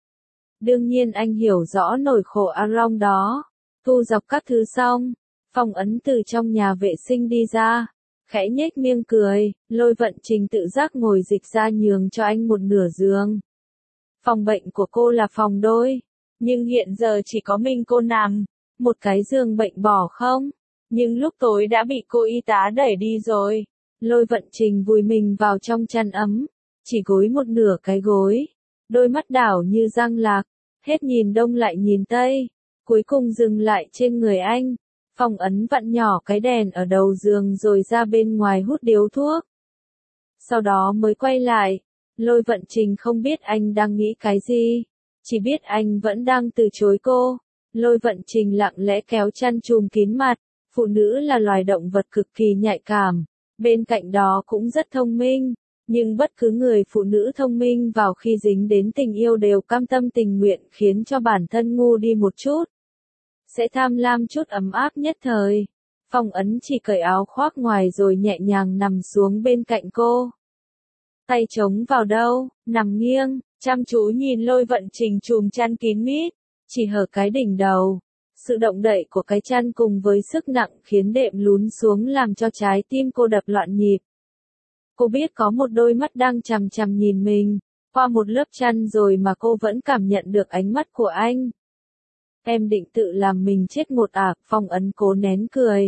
Đương nhiên anh hiểu rõ nỗi khổ A Long đó. Thu dọc các thứ xong, Phong Ấn từ trong nhà vệ sinh đi ra, khẽ nhếch miệng cười. Lôi Vận Trình tự giác ngồi dịch ra nhường cho anh một nửa giường. Phòng bệnh của cô là phòng đôi, nhưng hiện giờ chỉ có mình cô nằm, một cái giường bệnh bỏ không, nhưng lúc tối đã bị cô y tá đẩy đi rồi. Lôi Vận Trình vùi mình vào trong chăn ấm, chỉ gối một nửa cái gối, đôi mắt đảo như răng lạc, hết nhìn đông lại nhìn tây, cuối cùng dừng lại trên người anh. Phong Ấn vặn nhỏ cái đèn ở đầu giường rồi ra bên ngoài hút điếu thuốc. Sau đó mới quay lại. Lôi Vận Trình không biết anh đang nghĩ cái gì, chỉ biết anh vẫn đang từ chối cô. Lôi Vận Trình lặng lẽ kéo chăn trùm kín mặt. Phụ nữ là loài động vật cực kỳ nhạy cảm, bên cạnh đó cũng rất thông minh, nhưng bất cứ người phụ nữ thông minh vào khi dính đến tình yêu đều cam tâm tình nguyện khiến cho bản thân ngu đi một chút. Sẽ tham lam chút ấm áp nhất thời. Phong Ấn chỉ cởi áo khoác ngoài rồi nhẹ nhàng nằm xuống bên cạnh cô. Tay chống vào đâu, nằm nghiêng, chăm chú nhìn Lôi Vận Trình trùm chăn kín mít, chỉ hở cái đỉnh đầu. Sự động đậy của cái chăn cùng với sức nặng khiến đệm lún xuống làm cho trái tim cô đập loạn nhịp. Cô biết có một đôi mắt đang chằm chằm nhìn mình, qua một lớp chăn rồi mà cô vẫn cảm nhận được ánh mắt của anh. Em định tự làm mình chết một à? Phong Ấn cố nén cười.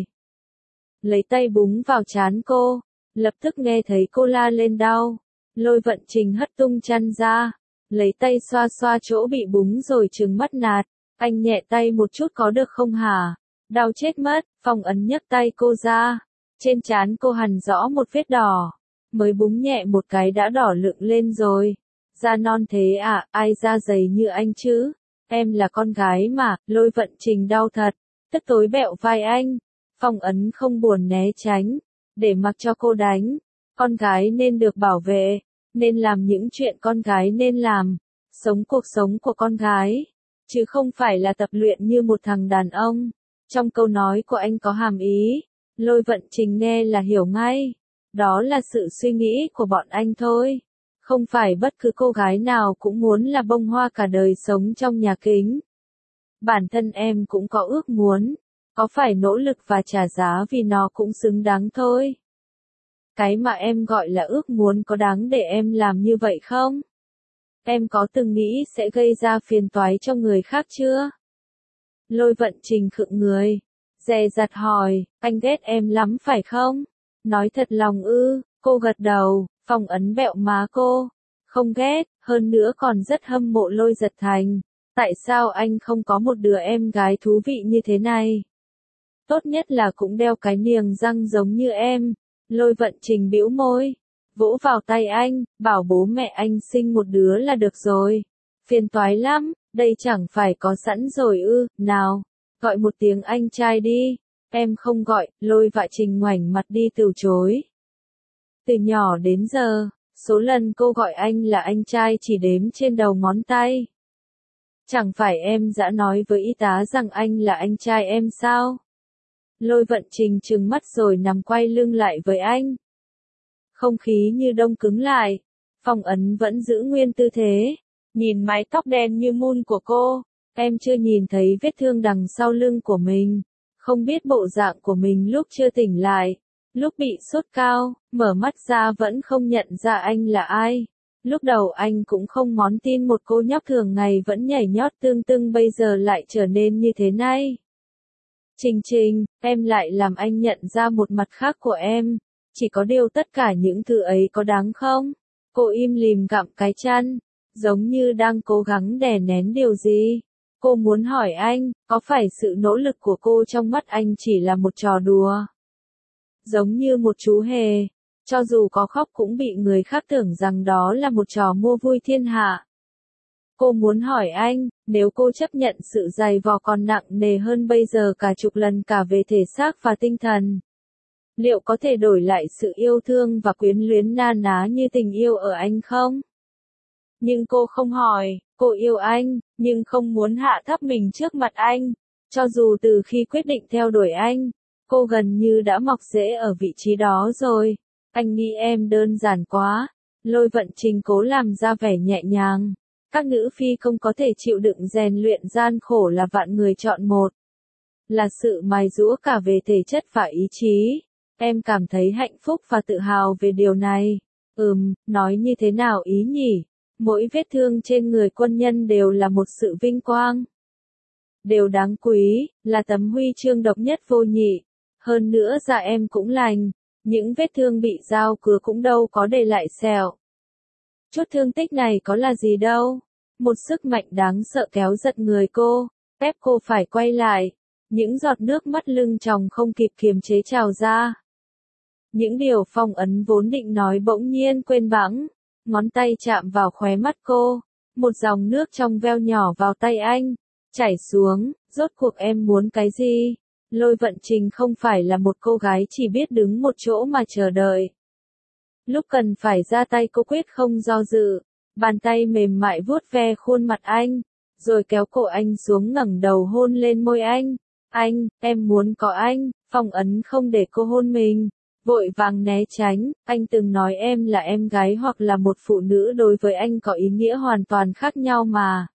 Lấy tay búng vào trán cô, lập tức nghe thấy cô la lên đau. Lôi Vận Trình hất tung chăn ra, lấy tay xoa xoa chỗ bị búng rồi trừng mắt nạt. Anh nhẹ tay một chút có được không hả? Đau chết mất. Phong Ấn nhấc tay cô ra. Trên trán cô hằn rõ một vết đỏ. Mới búng nhẹ một cái đã đỏ lựng lên rồi. Da non thế à, ai da dày như anh chứ? Em là con gái mà. Lôi Vận Trình đau thật. Tức tối bẹo vai anh. Phong Ấn không buồn né tránh, để mặc cho cô đánh. Con gái nên được bảo vệ, nên làm những chuyện con gái nên làm. Sống cuộc sống của con gái, chứ không phải là tập luyện như một thằng đàn ông. Trong câu nói của anh có hàm ý, Lôi Vận Trình nghe là hiểu ngay. Đó là sự suy nghĩ của bọn anh thôi. Không phải bất cứ cô gái nào cũng muốn là bông hoa cả đời sống trong nhà kính. Bản thân em cũng có ước muốn, có phải nỗ lực và trả giá vì nó cũng xứng đáng thôi. Cái mà em gọi là ước muốn có đáng để em làm như vậy không? Em có từng nghĩ sẽ gây ra phiền toái cho người khác chưa? Lôi Vận Trình khựng người, dè dặt hỏi, anh ghét em lắm phải không? Nói thật lòng ư? Cô gật đầu. Phong Ấn bẹo má cô. Không ghét, hơn nữa còn rất hâm mộ Lôi Giật Thành. Tại sao anh không có một đứa em gái thú vị như thế này? Tốt nhất là cũng đeo cái niềng răng giống như em. Lôi Vận Trình bĩu môi, vỗ vào tay anh, bảo bố mẹ anh sinh một đứa là được rồi. Phiền toái lắm, đây chẳng phải có sẵn rồi ư? Nào, gọi một tiếng anh trai đi. Em không gọi. Lôi Vận Trình ngoảnh mặt đi từ chối. Từ nhỏ đến giờ, số lần cô gọi anh là anh trai chỉ đếm trên đầu ngón tay. Chẳng phải em đã nói với y tá rằng anh là anh trai em sao? Lôi Vận Trình trừng mắt rồi nằm quay lưng lại với anh. Không khí như đông cứng lại. Phong Ấn vẫn giữ nguyên tư thế, nhìn mái tóc đen như mun của cô. Em chưa nhìn thấy vết thương đằng sau lưng của mình, không biết bộ dạng của mình lúc chưa tỉnh lại. Lúc bị sốt cao, mở mắt ra vẫn không nhận ra anh là ai. Lúc đầu anh cũng không món tin một cô nhóc thường ngày vẫn nhảy nhót tưng tưng bây giờ lại trở nên như thế này. Trình Trình, em lại làm anh nhận ra một mặt khác của em. Chỉ có điều tất cả những thứ ấy có đáng không? Cô im lìm gặm cái chăn, giống như đang cố gắng đè nén điều gì. Cô muốn hỏi anh, có phải sự nỗ lực của cô trong mắt anh chỉ là một trò đùa? Giống như một chú hề, cho dù có khóc cũng bị người khác tưởng rằng đó là một trò mua vui thiên hạ. Cô muốn hỏi anh, nếu cô chấp nhận sự dày vò còn nặng nề hơn bây giờ cả chục lần cả về thể xác và tinh thần, liệu có thể đổi lại sự yêu thương và quyến luyến na ná như tình yêu ở anh không? Nhưng cô không hỏi, cô yêu anh, nhưng không muốn hạ thấp mình trước mặt anh. Cho dù từ khi quyết định theo đuổi anh, cô gần như đã mọc rễ ở vị trí đó rồi. Anh nghĩ em đơn giản quá. Lôi Vận Trình cố làm ra vẻ nhẹ nhàng. Các nữ phi không có thể chịu đựng rèn luyện gian khổ là vạn người chọn một. Là sự mài giũa cả về thể chất và ý chí. Em cảm thấy hạnh phúc và tự hào về điều này. Nói như thế nào ý nhỉ? Mỗi vết thương trên người quân nhân đều là một sự vinh quang. Đều đáng quý, là tấm huy chương độc nhất vô nhị. Hơn nữa da em cũng lành, những vết thương bị dao cứa cũng đâu có để lại sẹo. Chút thương tích này có là gì đâu. Một sức mạnh đáng sợ kéo giật người cô, ép cô phải quay lại. Những giọt nước mắt lưng tròng không kịp kiềm chế trào ra. Những điều Phong Ấn vốn định nói bỗng nhiên quên bẵng. Ngón tay chạm vào khóe mắt cô, một dòng nước trong veo nhỏ vào tay anh, chảy xuống, rốt cuộc em muốn cái gì? Lôi Vận Trình không phải là một cô gái chỉ biết đứng một chỗ mà chờ đợi. Lúc cần phải ra tay cô quyết không do dự, bàn tay mềm mại vuốt ve khuôn mặt anh, rồi kéo cổ anh xuống ngẩng đầu hôn lên môi anh. Anh, em muốn có anh. Phong Ấn không để cô hôn mình. Vội vàng né tránh, anh từng nói em là em gái hoặc là một phụ nữ đối với anh có ý nghĩa hoàn toàn khác nhau mà.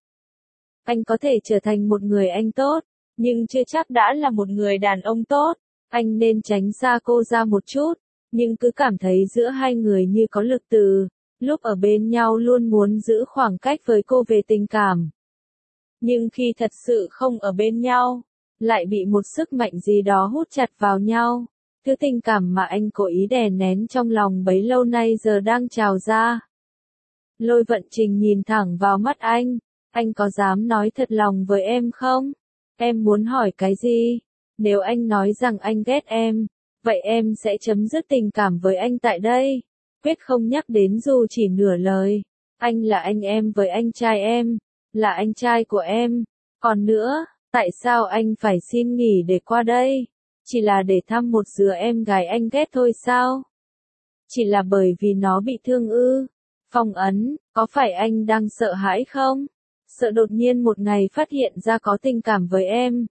Anh có thể trở thành một người anh tốt, nhưng chưa chắc đã là một người đàn ông tốt. Anh nên tránh xa cô ra một chút, nhưng cứ cảm thấy giữa hai người như có lực từ. Lúc ở bên nhau luôn muốn giữ khoảng cách với cô về tình cảm. Nhưng khi thật sự không ở bên nhau, lại bị một sức mạnh gì đó hút chặt vào nhau. Thứ tình cảm mà anh cố ý đè nén trong lòng bấy lâu nay giờ đang trào ra. Lôi Vận Trình nhìn thẳng vào mắt anh có dám nói thật lòng với em không? Em muốn hỏi cái gì? Nếu anh nói rằng anh ghét em, vậy em sẽ chấm dứt tình cảm với anh tại đây. Quyết không nhắc đến dù chỉ nửa lời. Anh là anh em với anh trai em, là anh trai của em. Còn nữa, tại sao anh phải xin nghỉ để qua đây? Chỉ là để thăm một đứa em gái anh ghét thôi sao? Chỉ là bởi vì nó bị thương ư? Phong Ấn, có phải anh đang sợ hãi không? Sợ đột nhiên một ngày phát hiện ra có tình cảm với em.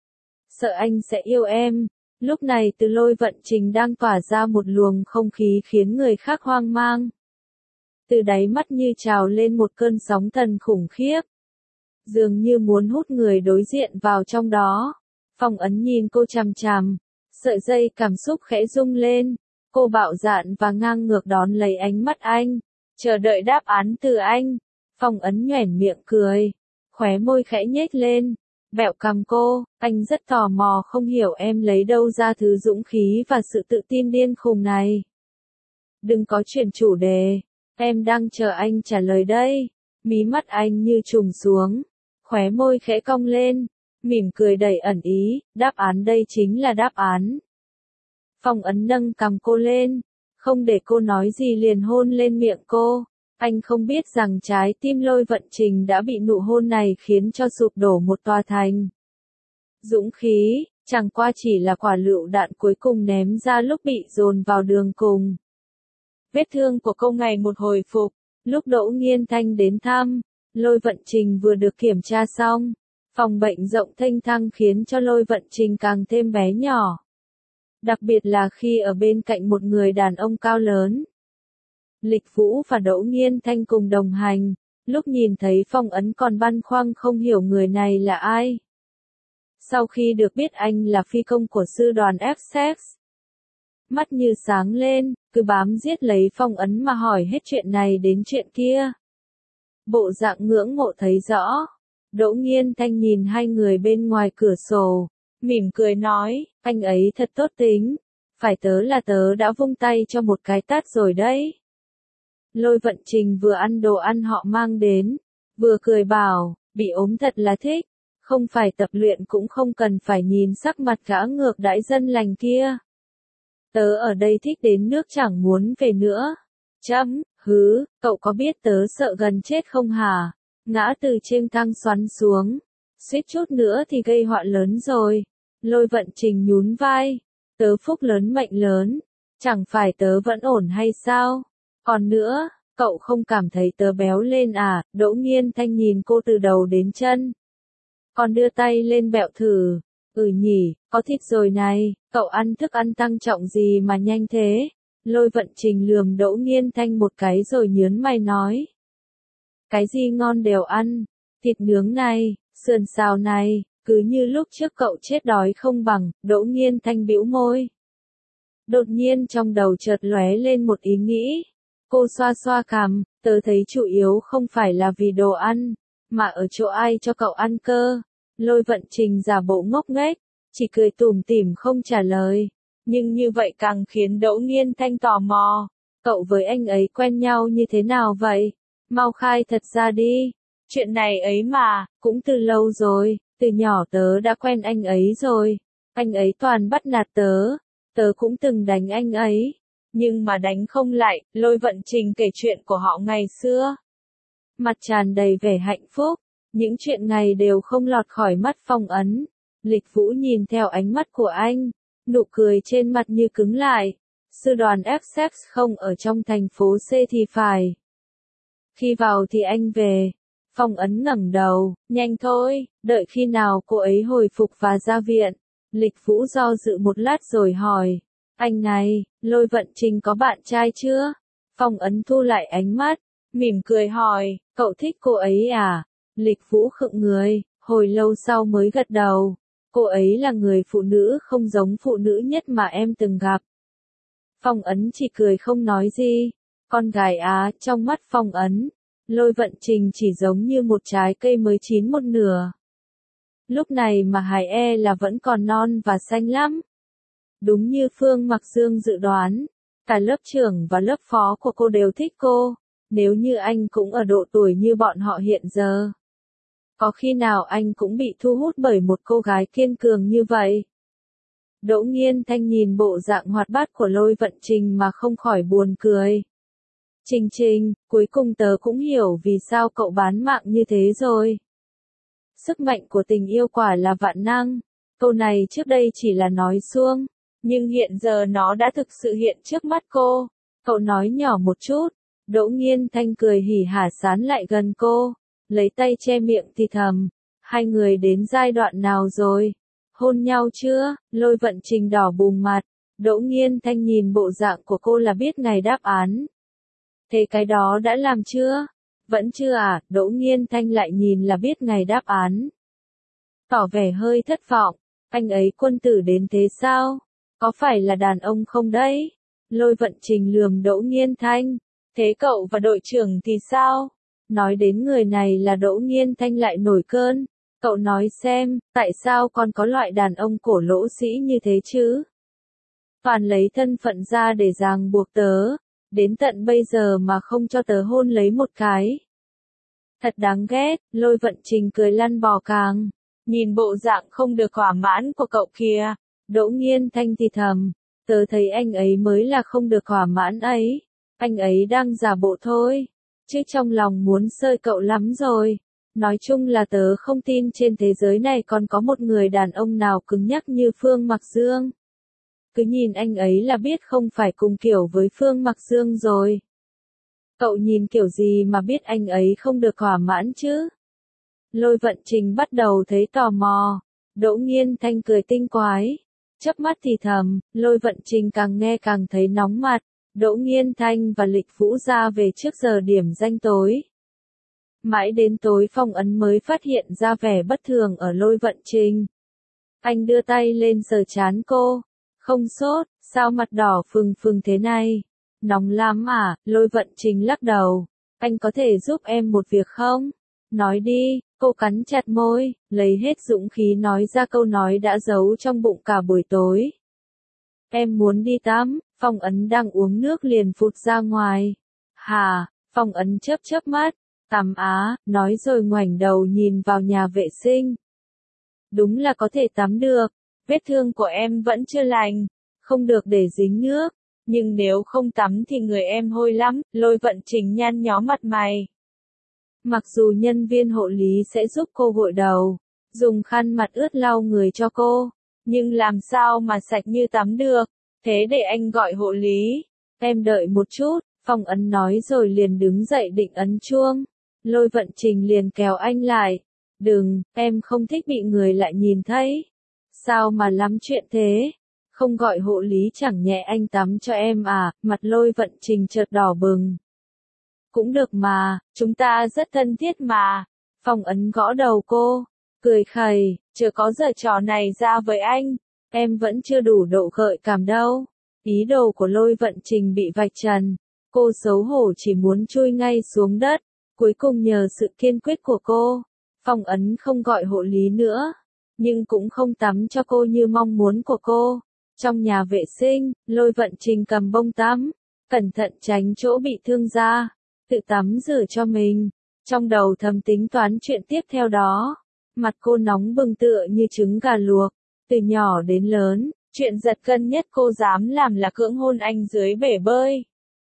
Sợ anh sẽ yêu em. Lúc này từ Lôi Vận Trình đang tỏa ra một luồng không khí khiến người khác hoang mang. Từ đáy mắt như trào lên một cơn sóng thần khủng khiếp. Dường như muốn hút người đối diện vào trong đó. Phong Ấn nhìn cô chằm chằm, sợi dây cảm xúc khẽ rung lên, cô bạo dạn và ngang ngược đón lấy ánh mắt anh, chờ đợi đáp án từ anh. Phong Ấn nhoẻn miệng cười, khóe môi khẽ nhếch lên, bẹo cằm cô, anh rất tò mò không hiểu em lấy đâu ra thứ dũng khí và sự tự tin điên khùng này. Đừng có chuyển chủ đề, em đang chờ anh trả lời đây. Mí mắt anh như trùng xuống, khóe môi khẽ cong lên. Mỉm cười đầy ẩn ý, đáp án đây chính là đáp án. Phong Ấn nâng cằm cô lên, không để cô nói gì liền hôn lên miệng cô. Anh không biết rằng trái tim Lôi Vận Trình đã bị nụ hôn này khiến cho sụp đổ một tòa thành. Dũng khí, chẳng qua chỉ là quả lựu đạn cuối cùng ném ra lúc bị dồn vào đường cùng. Vết thương của cô ngày một hồi phục, lúc Đỗ Nghiên Thanh đến thăm, Lôi Vận Trình vừa được kiểm tra xong. Phòng bệnh rộng thênh thang khiến cho Lôi Vận Trình càng thêm bé nhỏ. Đặc biệt là khi ở bên cạnh một người đàn ông cao lớn. Lịch Vũ và Đỗ Nghiên Thanh cùng đồng hành, lúc nhìn thấy Phong Ấn còn băn khoăn không hiểu người này là ai. Sau khi được biết anh là phi công của sư đoàn Essex, mắt như sáng lên, cứ bám giết lấy Phong Ấn mà hỏi hết chuyện này đến chuyện kia. Bộ dạng ngưỡng mộ thấy rõ. Đỗ Nghiên Thanh nhìn hai người bên ngoài cửa sổ, mỉm cười nói, anh ấy thật tốt tính, phải tớ là tớ đã vung tay cho một cái tát rồi đấy. Lôi Vận Trình vừa ăn đồ ăn họ mang đến, vừa cười bảo, bị ốm thật là thích, không phải tập luyện cũng không cần phải nhìn sắc mặt gã ngược đãi dân lành kia. Tớ ở đây thích đến nước chẳng muốn về nữa. Chấm, hứ, cậu có biết tớ sợ gần chết không hả? Ngã từ trên thang xoắn xuống, suýt chút nữa thì gây họa lớn rồi. Lôi Vận Trình nhún vai, tớ phúc lớn mệnh lớn, chẳng phải tớ vẫn ổn hay sao? Còn nữa, cậu không cảm thấy tớ béo lên à? Đỗ Nghiên Thanh nhìn cô từ đầu đến chân. Còn đưa tay lên bẹo thử. Ừ nhỉ, có thịt rồi này, cậu ăn thức ăn tăng trọng gì mà nhanh thế? Lôi Vận Trình lườm Đỗ Nghiên Thanh một cái rồi nhớn mày nói. Cái gì ngon đều ăn, thịt nướng này, sườn xào này, cứ như lúc trước cậu chết đói không bằng. Đỗ Nghiên Thanh bĩu môi. Đột nhiên trong đầu chợt lóe lên một ý nghĩ. Cô xoa xoa cằm, tớ thấy chủ yếu không phải là vì đồ ăn, mà ở chỗ ai cho cậu ăn cơ. Lôi Vận Trình giả bộ ngốc nghếch, chỉ cười tủm tỉm không trả lời. Nhưng như vậy càng khiến Đỗ Nghiên Thanh tò mò. Cậu với anh ấy quen nhau như thế nào vậy? Mau khai thật ra đi. Chuyện này ấy mà, cũng từ lâu rồi, từ nhỏ tớ đã quen anh ấy rồi. Anh ấy toàn bắt nạt tớ, tớ cũng từng đánh anh ấy. Nhưng mà đánh không lại. Lôi Vận Trình kể chuyện của họ ngày xưa. Mặt tràn đầy vẻ hạnh phúc. Những chuyện này đều không lọt khỏi mắt Phong Ấn. Lịch Vũ nhìn theo ánh mắt của anh, nụ cười trên mặt như cứng lại. Sư đoàn F6 không ở trong thành phố C thì phải. Khi vào thì anh về. Phong Ấn ngẩng đầu, nhanh thôi, đợi khi nào cô ấy hồi phục và ra viện. Lịch Vũ do dự một lát rồi hỏi, anh này, Lôi Vận Trình có bạn trai chưa? Phong Ấn thu lại ánh mắt, mỉm cười hỏi, cậu thích cô ấy à? Lịch Vũ khựng người, hồi lâu sau mới gật đầu. Cô ấy là người phụ nữ không giống phụ nữ nhất mà em từng gặp. Phong Ấn chỉ cười không nói gì. Con gái á, trong mắt Phong Ấn, Lôi Vận Trình chỉ giống như một trái cây mới chín một nửa. Lúc này mà hài e là vẫn còn non và xanh lắm. Đúng như Phương Mặc Dương dự đoán, cả lớp trưởng và lớp phó của cô đều thích cô. Nếu như anh cũng ở độ tuổi như bọn họ hiện giờ, có khi nào anh cũng bị thu hút bởi một cô gái kiên cường như vậy? Đỗ Nghiên Thanh nhìn bộ dạng hoạt bát của Lôi Vận Trình mà không khỏi buồn cười. Trình Trình, cuối cùng tớ cũng hiểu vì sao cậu bán mạng như thế rồi. Sức mạnh của tình yêu quả là vạn năng. Câu này trước đây chỉ là nói suông, nhưng hiện giờ nó đã thực sự hiện trước mắt cô. Cậu nói nhỏ một chút. Đỗ Nghiên Thanh cười hỉ hả sán lại gần cô, lấy tay che miệng thì thầm. Hai người đến giai đoạn nào rồi? Hôn nhau chưa? Lôi Vận Trình đỏ bừng mặt. Đỗ Nghiên Thanh nhìn bộ dạng của cô là biết ngày đáp án. Thế cái đó đã làm chưa? Vẫn chưa à? Đỗ Nghiên Thanh lại nhìn là biết ngày đáp án. Tỏ vẻ hơi thất vọng. Anh ấy quân tử đến thế sao? Có phải là đàn ông không đấy? Lôi Vận Trình lườm Đỗ Nghiên Thanh. Thế cậu và đội trưởng thì sao? Nói đến người này là Đỗ Nghiên Thanh lại nổi cơn. Cậu nói xem, tại sao còn có loại đàn ông cổ lỗ sĩ như thế chứ? Toàn lấy thân phận ra để ràng buộc tớ, đến tận bây giờ mà không cho tớ hôn lấy một cái. Thật đáng ghét. Lôi Vận Trình cười lăn bò càng. Nhìn bộ dạng không được thỏa mãn của cậu kìa. Đỗ Nghiên Thanh thì thầm, tớ thấy anh ấy mới là không được thỏa mãn ấy. Anh ấy đang giả bộ thôi, chứ trong lòng muốn sơi cậu lắm rồi. Nói chung là tớ không tin trên thế giới này còn có một người đàn ông nào cứng nhắc như Phương Mặc Dương. Cứ nhìn anh ấy là biết không phải cùng kiểu với Phương Mặc Dương rồi. Cậu nhìn kiểu gì mà biết anh ấy không được thỏa mãn chứ? Lôi Vận Trình bắt đầu thấy tò mò. Đỗ Nghiên Thanh cười tinh quái, chớp mắt thì thầm. Lôi Vận Trình càng nghe càng thấy nóng mặt. Đỗ Nghiên Thanh và Lịch Vũ ra về trước giờ điểm danh tối. Mãi đến tối Phong Ấn mới phát hiện ra vẻ bất thường ở Lôi Vận Trình. Anh đưa tay lên sờ trán cô. Không sốt, Sao mặt đỏ phừng phừng thế này? Nóng lắm à? Lôi Vận Trình lắc đầu. Anh có thể giúp em một việc không? Nói đi, cô cắn chặt môi, lấy hết dũng khí nói ra câu nói đã giấu trong bụng cả buổi tối. Em muốn đi tắm. Phong Ấn đang uống nước liền phụt ra ngoài. Hà, Phong Ấn chớp chớp mắt. Tắm á, nói rồi ngoảnh đầu nhìn vào nhà vệ sinh. Đúng là có thể tắm được. Vết thương của em vẫn chưa lành. Không được để dính nước. Nhưng nếu không tắm thì người em hôi lắm. Lôi Vận Trình nhăn nhó mặt mày. Mặc dù nhân viên hộ lý sẽ giúp cô gội đầu, dùng khăn mặt ướt lau người cho cô, nhưng làm sao mà sạch như tắm được, thế để anh gọi hộ lý. Em đợi một chút, Phong Ấn nói rồi liền đứng dậy định ấn chuông. Lôi Vận Trình liền kéo anh lại. Đừng, em không thích bị người lại nhìn thấy. Sao mà lắm chuyện thế? Không gọi hộ lý chẳng nhẹ anh tắm cho em à? Mặt Lôi Vận Trình chợt đỏ bừng. Cũng được mà, chúng ta rất thân thiết mà. Phong Ấn gõ đầu cô, cười khẩy, chưa có giờ trò này ra với anh. Em vẫn chưa đủ độ gợi cảm đâu. Ý đồ của Lôi Vận Trình bị vạch trần. Cô xấu hổ chỉ muốn chui ngay xuống đất. Cuối cùng nhờ sự kiên quyết của cô, Phong Ấn không gọi hộ lý nữa. Nhưng cũng không tắm cho cô như mong muốn của cô. Trong nhà vệ sinh, Lôi Vận Trình cầm bông tắm, cẩn thận tránh chỗ bị thương da, tự tắm rửa cho mình. Trong đầu thầm tính toán chuyện tiếp theo đó. Mặt cô nóng bừng tựa như trứng gà luộc. Từ nhỏ đến lớn, chuyện giật gân nhất cô dám làm là cưỡng hôn anh dưới bể bơi.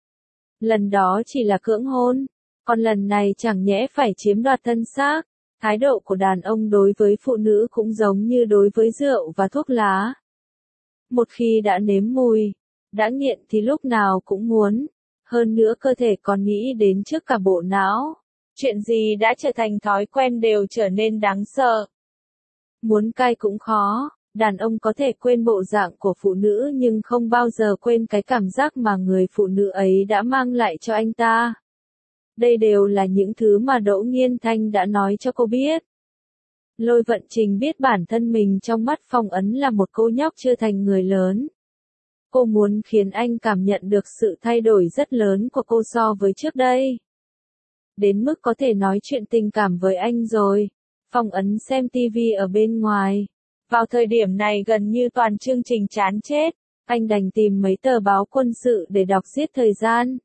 Lần đó chỉ là cưỡng hôn, còn lần này chẳng nhẽ phải chiếm đoạt thân xác. Thái độ của đàn ông đối với phụ nữ cũng giống như đối với rượu và thuốc lá. Một khi đã nếm mùi, đã nghiện thì lúc nào cũng muốn. Hơn nữa cơ thể còn nghĩ đến trước cả bộ não. Chuyện gì đã trở thành thói quen đều trở nên đáng sợ. Muốn cai cũng khó, đàn ông có thể quên bộ dạng của phụ nữ nhưng không bao giờ quên cái cảm giác mà người phụ nữ ấy đã mang lại cho anh ta. Đây đều là những thứ mà Đỗ Nghiên Thanh đã nói cho cô biết. Lôi Vận Trình biết bản thân mình trong mắt Phong Ấn là một cô nhóc chưa thành người lớn. Cô muốn khiến anh cảm nhận được sự thay đổi rất lớn của cô so với trước đây. Đến mức có thể nói chuyện tình cảm với anh rồi. Phong Ấn xem TV ở bên ngoài. Vào thời điểm này gần như toàn chương trình chán chết, anh đành tìm mấy tờ báo quân sự để đọc giết thời gian.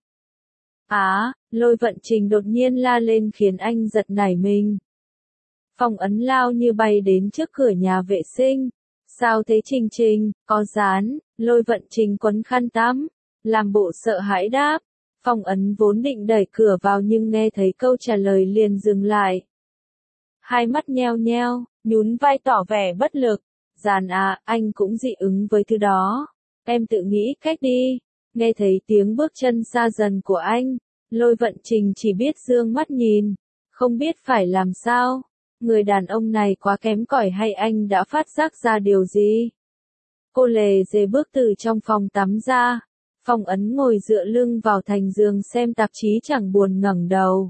Lôi Vận Trình đột nhiên la lên khiến anh giật nảy mình. Phong Ấn lao như bay đến trước cửa nhà vệ sinh. Sao thế Trình Trình, có rán? Lôi Vận Trình quấn khăn tắm, làm bộ sợ hãi đáp. Phong Ấn vốn định đẩy cửa vào nhưng nghe thấy câu trả lời liền dừng lại. Hai mắt nheo nheo, nhún vai tỏ vẻ bất lực. Rán à, anh cũng dị ứng với thứ đó. Em tự nghĩ cách đi. Nghe thấy tiếng bước chân xa dần của anh, Lôi Vận Trình chỉ biết dương mắt nhìn, không biết phải làm sao. Người đàn ông này quá kém cỏi hay anh đã phát giác ra điều gì? Cô lề dề bước từ trong phòng tắm ra. Phong Ấn ngồi dựa lưng vào thành giường xem tạp chí chẳng buồn ngẩng đầu.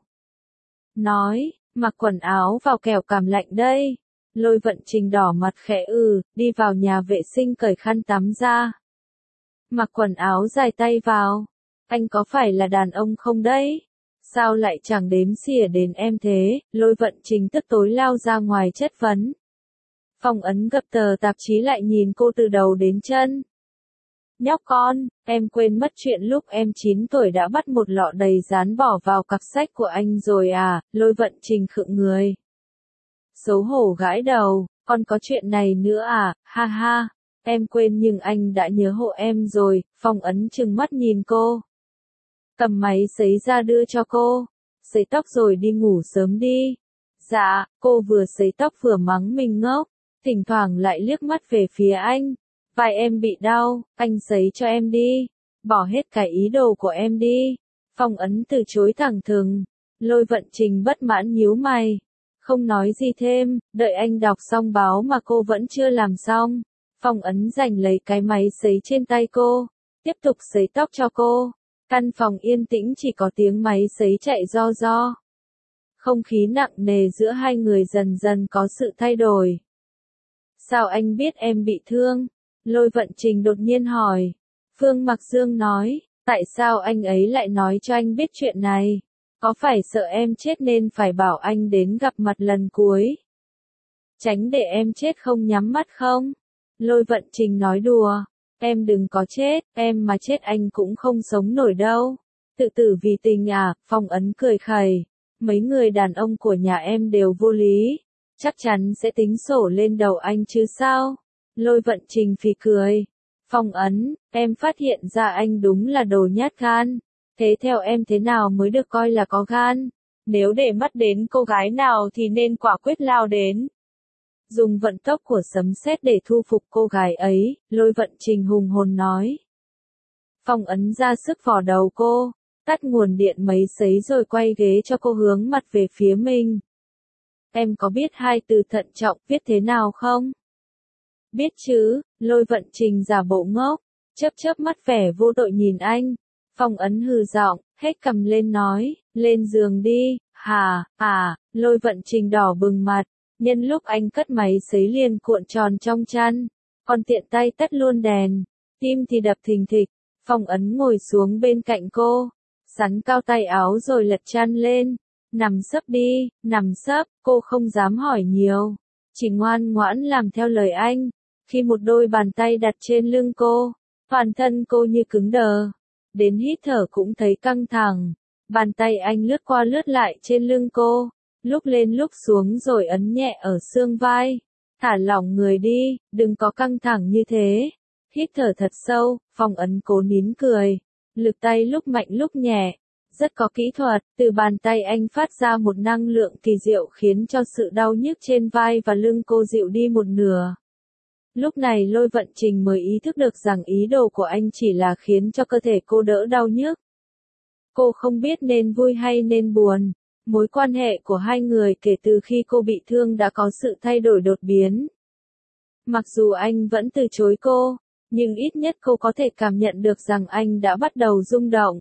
Nói, mặc quần áo vào kẻo cảm lạnh đây. Lôi Vận Trình đỏ mặt khẽ đi vào nhà vệ sinh cởi khăn tắm ra. Mặc quần áo dài tay vào. Anh có phải là đàn ông không đấy? Sao lại chẳng đếm xỉa đến em thế? Lôi Vận Trình tức tối lao ra ngoài chất vấn. Phong Ấn gập tờ tạp chí lại nhìn cô từ đầu đến chân. Nhóc con, em quên mất chuyện lúc em 9 tuổi đã bắt một lọ đầy dán bỏ vào cặp sách của anh rồi à? Lôi Vận Trình khựng người. Xấu hổ gãi đầu, con có chuyện này nữa à? Ha ha, em quên nhưng anh đã nhớ hộ em rồi. Phong Ấn trừng mắt nhìn cô. Cầm máy sấy ra đưa cho cô. Sấy tóc rồi đi ngủ sớm đi. Dạ, cô vừa sấy tóc vừa mắng mình ngốc, thỉnh thoảng lại liếc mắt về phía anh. Vai em bị đau, anh sấy cho em đi. Bỏ hết cái ý đồ của em đi. Phong Ấn từ chối thẳng thừng. Lôi Vận Trình bất mãn nhíu mày. Không nói gì thêm, đợi anh đọc xong báo mà cô vẫn chưa làm xong. Phong Ấn giành lấy cái máy sấy trên tay cô, tiếp tục sấy tóc cho cô. Căn phòng yên tĩnh chỉ có tiếng máy sấy chạy ro ro. Không khí nặng nề giữa hai người dần dần có sự thay đổi. Sao anh biết em bị thương? Lôi Vận Trình đột nhiên hỏi. Phương Mặc Dương nói, tại sao anh ấy lại nói cho anh biết chuyện này? Có phải sợ em chết nên phải bảo anh đến gặp mặt lần cuối? Tránh để em chết không nhắm mắt không? Lôi Vận Trình nói đùa, em đừng có chết, em mà chết anh cũng không sống nổi đâu. Tự tử vì tình à? Phong Ấn cười khẩy, mấy người đàn ông của nhà em đều vô lý, chắc chắn sẽ tính sổ lên đầu anh chứ sao? Lôi Vận Trình phì cười. Phong Ấn, em phát hiện ra anh đúng là đồ nhát gan. Thế theo em thế nào mới được coi là có gan? Nếu để mắt đến cô gái nào thì nên quả quyết lao đến. Dùng vận tốc của sấm sét để thu phục cô gái ấy, Lôi Vận Trình hùng hồn nói. Phong Ấn ra sức vò đầu cô, tắt nguồn điện mấy sấy rồi quay ghế cho cô hướng mặt về phía mình. Em có biết hai từ thận trọng viết thế nào không? Biết chứ, Lôi Vận Trình giả bộ ngốc, chớp mắt vẻ vô tội nhìn anh. Phong Ấn hừ giọng, hết cầm lên nói, lên giường đi, Lôi Vận Trình đỏ bừng mặt, nhân lúc anh cất máy sấy liền cuộn tròn trong chăn, còn tiện tay tắt luôn đèn, tim thì đập thình thịch. Phong Ấn ngồi xuống bên cạnh cô, sắn cao tay áo rồi lật chăn lên, nằm sấp đi, nằm sấp, cô không dám hỏi nhiều, chỉ ngoan ngoãn làm theo lời anh. Khi một đôi bàn tay đặt trên lưng cô, toàn thân cô như cứng đờ, đến hít thở cũng thấy căng thẳng. Bàn tay anh lướt qua lướt lại trên lưng cô, lúc lên lúc xuống rồi ấn nhẹ ở xương vai. Thả lỏng người đi, đừng có căng thẳng như thế. Hít thở thật sâu, Phong Ấn cố nín cười, lực tay lúc mạnh lúc nhẹ, rất có kỹ thuật. Từ bàn tay anh phát ra một năng lượng kỳ diệu khiến cho sự đau nhức trên vai và lưng cô dịu đi một nửa. Lúc này Lôi Vận Trình mới ý thức được rằng ý đồ của anh chỉ là khiến cho cơ thể cô đỡ đau nhức. Cô không biết nên vui hay nên buồn. Mối quan hệ của hai người kể từ khi cô bị thương đã có sự thay đổi đột biến. Mặc dù anh vẫn từ chối cô, nhưng ít nhất cô có thể cảm nhận được rằng anh đã bắt đầu rung động.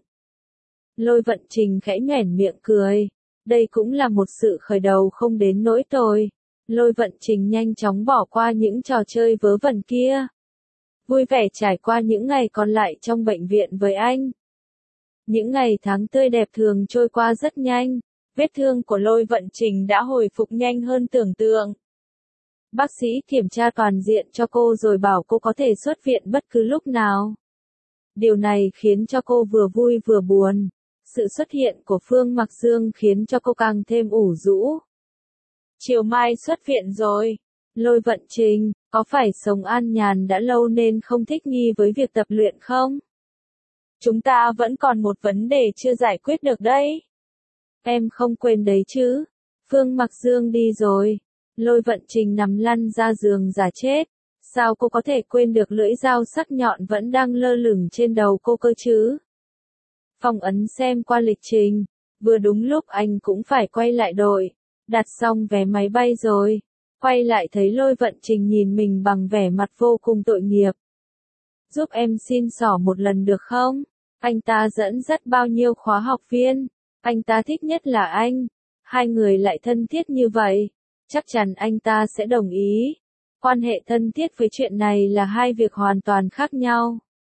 Lôi Vận Trình khẽ nhoẻn miệng cười. Đây cũng là một sự khởi đầu không đến nỗi tồi. Lôi Vận Trình nhanh chóng bỏ qua những trò chơi vớ vẩn kia, vui vẻ trải qua những ngày còn lại trong bệnh viện với anh. Những ngày tháng tươi đẹp thường trôi qua rất nhanh, vết thương của Lôi Vận Trình đã hồi phục nhanh hơn tưởng tượng. Bác sĩ kiểm tra toàn diện cho cô rồi bảo cô có thể xuất viện bất cứ lúc nào. Điều này khiến cho cô vừa vui vừa buồn. Sự xuất hiện của Phương Mặc Dương khiến cho cô càng thêm ủ rũ. Chiều mai xuất viện rồi. Lôi Vận Trình, có phải sống an nhàn đã lâu nên không thích nghi với việc tập luyện không? Chúng ta vẫn còn một vấn đề chưa giải quyết được đấy. Em không quên đấy chứ? Phương Mặc Dương đi rồi. Lôi Vận Trình nằm lăn ra giường giả chết. Sao cô có thể quên được lưỡi dao sắc nhọn vẫn đang lơ lửng trên đầu cô cơ chứ? Phong Ấn xem qua lịch trình. Vừa đúng lúc anh cũng phải quay lại đội. Đặt xong vé máy bay rồi. Quay lại thấy Lôi Vận Trình nhìn mình bằng vẻ mặt vô cùng tội nghiệp. Giúp em xin xỏ một lần được không? Anh ta dẫn dắt bao nhiêu khóa học viên. Anh ta thích nhất là anh. Hai người lại thân thiết như vậy. Chắc chắn anh ta sẽ đồng ý. Quan hệ thân thiết với chuyện này là hai việc hoàn toàn khác nhau.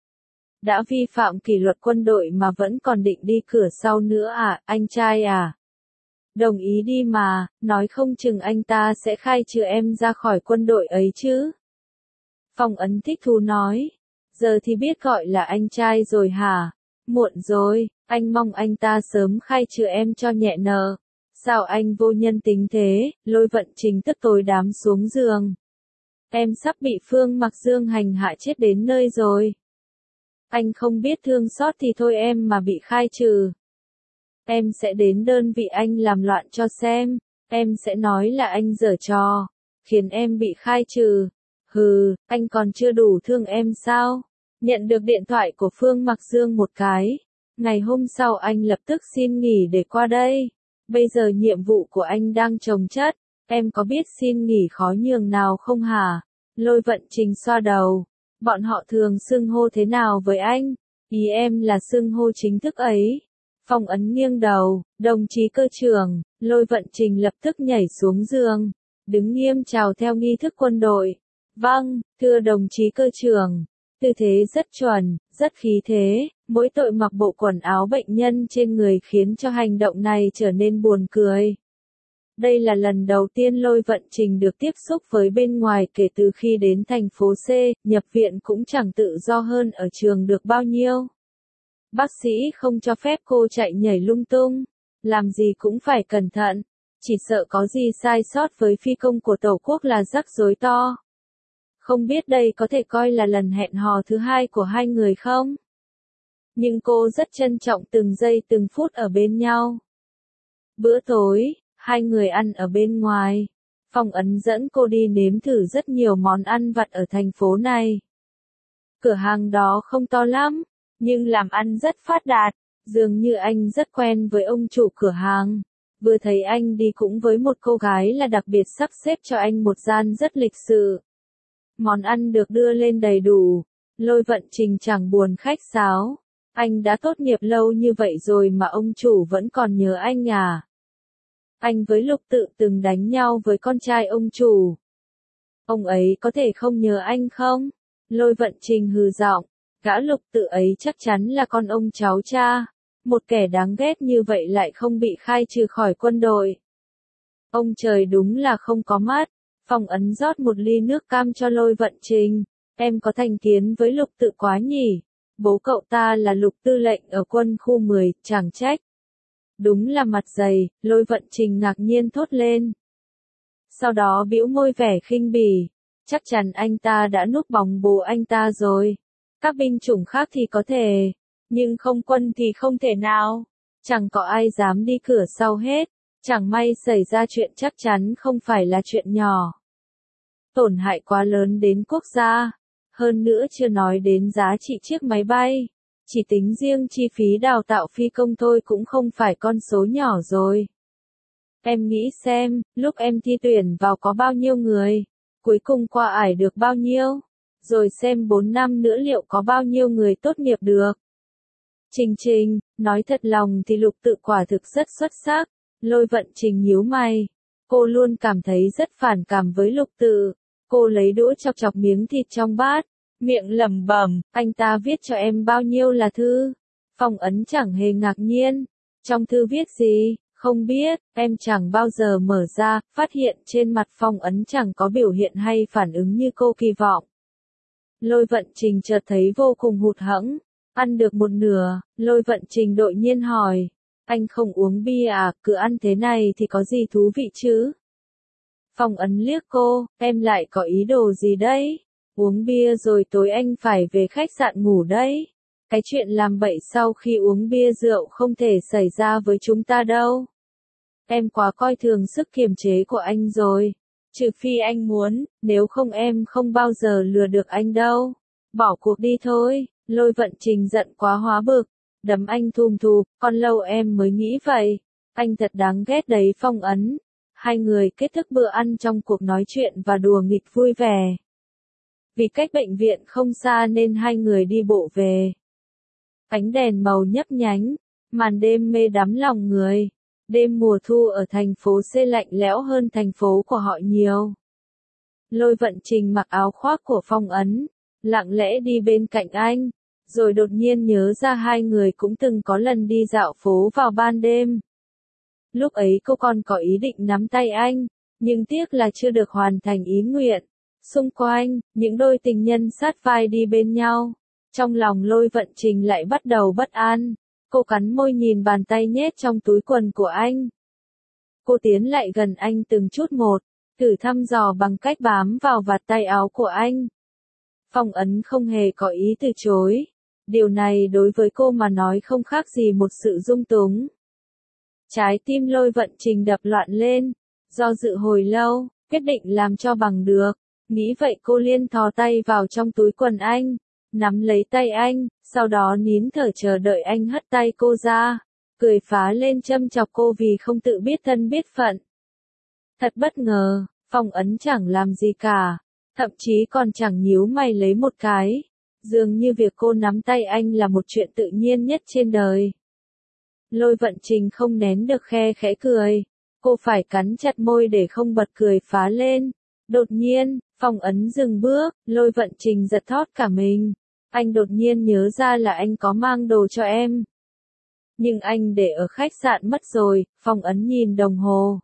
Đã vi phạm kỷ luật quân đội mà vẫn còn định đi cửa sau nữa à, anh trai à? Đồng ý đi mà, nói không chừng anh ta sẽ khai trừ em ra khỏi quân đội ấy chứ. Phong Ấn thích thú nói. Giờ thì biết gọi là anh trai rồi hả? Muộn rồi, anh mong anh ta sớm khai trừ em cho nhẹ nợ. Sao anh vô nhân tính thế? Lôi Vận Trình tức tối đám xuống giường. Em sắp bị Phương Mặc Dương hành hạ chết đến nơi rồi. Anh không biết thương xót thì thôi em mà bị khai trừ. Em sẽ đến đơn vị anh làm loạn cho xem. Em sẽ nói là anh giở trò, khiến em bị khai trừ. Hừ, anh còn chưa đủ thương em sao? Nhận được điện thoại của Phương Mặc Dương một cái. Ngày hôm sau anh lập tức xin nghỉ để qua đây. Bây giờ nhiệm vụ của anh đang chồng chất. Em có biết xin nghỉ khó nhường nào không hả? Lôi Vận Trình xoa đầu. Bọn họ thường xưng hô thế nào với anh? Ý em là xưng hô chính thức ấy. Phong Ấn nghiêng đầu, đồng chí cơ trưởng. Lôi Vận Trình lập tức nhảy xuống giường, đứng nghiêm chào theo nghi thức quân đội. Vâng, thưa đồng chí cơ trưởng. Tư thế rất chuẩn, rất khí thế, mỗi tội mặc bộ quần áo bệnh nhân trên người khiến cho hành động này trở nên buồn cười. Đây là lần đầu tiên Lôi Vận Trình được tiếp xúc với bên ngoài kể từ khi đến thành phố C, nhập viện cũng chẳng tự do hơn ở trường được bao nhiêu. Bác sĩ không cho phép cô chạy nhảy lung tung, làm gì cũng phải cẩn thận, chỉ sợ có gì sai sót với phi công của Tổ quốc là rắc rối to. Không biết đây có thể coi là lần hẹn hò thứ hai của hai người không? Nhưng cô rất trân trọng từng giây từng phút ở bên nhau. Bữa tối, hai người ăn ở bên ngoài. Phong Ấn dẫn cô đi nếm thử rất nhiều món ăn vặt ở thành phố này. Cửa hàng đó không to lắm, nhưng làm ăn rất phát đạt, dường như anh rất quen với ông chủ cửa hàng. Vừa thấy anh đi cũng với một cô gái là đặc biệt sắp xếp cho anh một gian rất lịch sự. Món ăn được đưa lên đầy đủ, Lôi Vận Trình chẳng buồn khách sáo. Anh đã tốt nghiệp lâu như vậy rồi mà ông chủ vẫn còn nhớ anh à? Anh với Lục Tự từng đánh nhau với con trai ông chủ. Ông ấy có thể không nhớ anh không? Lôi Vận Trình hừ giọng, gã Lục Tự ấy chắc chắn là con ông cháu cha. Một kẻ đáng ghét như vậy lại không bị khai trừ khỏi quân đội. Ông trời đúng là không có mắt. Phong Ấn rót một ly nước cam cho Lôi Vận Trình. Em có thành kiến với Lục Tự quá nhỉ? Bố cậu ta là Lục tư lệnh ở quân khu 10, chẳng trách. Đúng là mặt dày, Lôi Vận Trình ngạc nhiên thốt lên. Sau đó bĩu môi vẻ khinh bỉ. Chắc chắn anh ta đã núp bóng bố anh ta rồi. Các binh chủng khác thì có thể, nhưng không quân thì không thể nào. Chẳng có ai dám đi cửa sau hết. Chẳng may xảy ra chuyện chắc chắn không phải là chuyện nhỏ. Tổn hại quá lớn đến quốc gia. Hơn nữa chưa nói đến giá trị chiếc máy bay. Chỉ tính riêng chi phí đào tạo phi công thôi cũng không phải con số nhỏ rồi. Em nghĩ xem, lúc em thi tuyển vào có bao nhiêu người, cuối cùng qua ải được bao nhiêu, rồi xem 4 năm nữa liệu có bao nhiêu người tốt nghiệp được. Trình, nói thật lòng thì Lục Tự quả thực rất xuất sắc. Lôi Vận Trình nhíu mày. Cô luôn cảm thấy rất phản cảm với Lục Tự. Cô lấy đũa chọc chọc miếng thịt trong bát, miệng lẩm bẩm, anh ta viết cho em bao nhiêu là thư? Phong Ấn chẳng hề ngạc nhiên. Trong thư viết gì? Không biết, em chẳng bao giờ mở ra, phát hiện trên mặt Phong Ấn chẳng có biểu hiện hay phản ứng như cô kỳ vọng. Lôi Vận Trình chợt thấy vô cùng hụt hẫng. Ăn được một nửa, Lôi Vận Trình đột nhiên hỏi. Anh không uống bia à, cứ ăn thế này thì có gì thú vị chứ? Phong Ấn liếc cô, em lại có ý đồ gì đấy? Uống bia rồi tối anh phải về khách sạn ngủ đấy. Cái chuyện làm bậy sau khi uống bia rượu không thể xảy ra với chúng ta đâu. Em quá coi thường sức kiềm chế của anh rồi. Trừ phi anh muốn, nếu không em không bao giờ lừa được anh đâu. Bỏ cuộc đi thôi. Lôi Vận Trình giận quá hóa bực. Đấm anh thùm thụp, con lâu em mới nghĩ vậy. Anh thật đáng ghét đấy Phong Ấn. Hai người kết thúc bữa ăn trong cuộc nói chuyện và đùa nghịch vui vẻ. Vì cách bệnh viện không xa nên hai người đi bộ về. Ánh đèn màu nhấp nhánh, màn đêm mê đắm lòng người. Đêm mùa thu ở thành phố C lạnh lẽo hơn thành phố của họ nhiều. Lôi Vận Trình mặc áo khoác của Phong Ấn, lặng lẽ đi bên cạnh anh, rồi đột nhiên nhớ ra hai người cũng từng có lần đi dạo phố vào ban đêm. Lúc ấy cô còn có ý định nắm tay anh, nhưng tiếc là chưa được hoàn thành ý nguyện. Xung quanh, những đôi tình nhân sát vai đi bên nhau. Trong lòng Lôi Vận Trình lại bắt đầu bất an. Cô cắn môi nhìn bàn tay nhét trong túi quần của anh. Cô tiến lại gần anh từng chút một, thử thăm dò bằng cách bám vào vạt tay áo của anh. Phong Ấn không hề có ý từ chối. Điều này đối với cô mà nói không khác gì một sự dung túng. Trái tim Lôi Vận Trình đập loạn lên. Do dự hồi lâu, quyết định làm cho bằng được. Nghĩ vậy cô liên thò tay vào trong túi quần anh, nắm lấy tay anh, sau đó nín thở chờ đợi anh hất tay cô ra, cười phá lên châm chọc cô vì không tự biết thân biết phận. Thật bất ngờ, Phong Ấn chẳng làm gì cả, thậm chí còn chẳng nhíu mày lấy một cái, dường như việc cô nắm tay anh là một chuyện tự nhiên nhất trên đời. Lôi Vận Trình không nén được khe khẽ cười, cô phải cắn chặt môi để không bật cười phá lên. Đột nhiên, Phong Ấn dừng bước, Lôi Vận Trình giật thót cả mình. Anh đột nhiên nhớ ra là anh có mang đồ cho em. Nhưng anh để ở khách sạn mất rồi, Phong Ấn nhìn đồng hồ.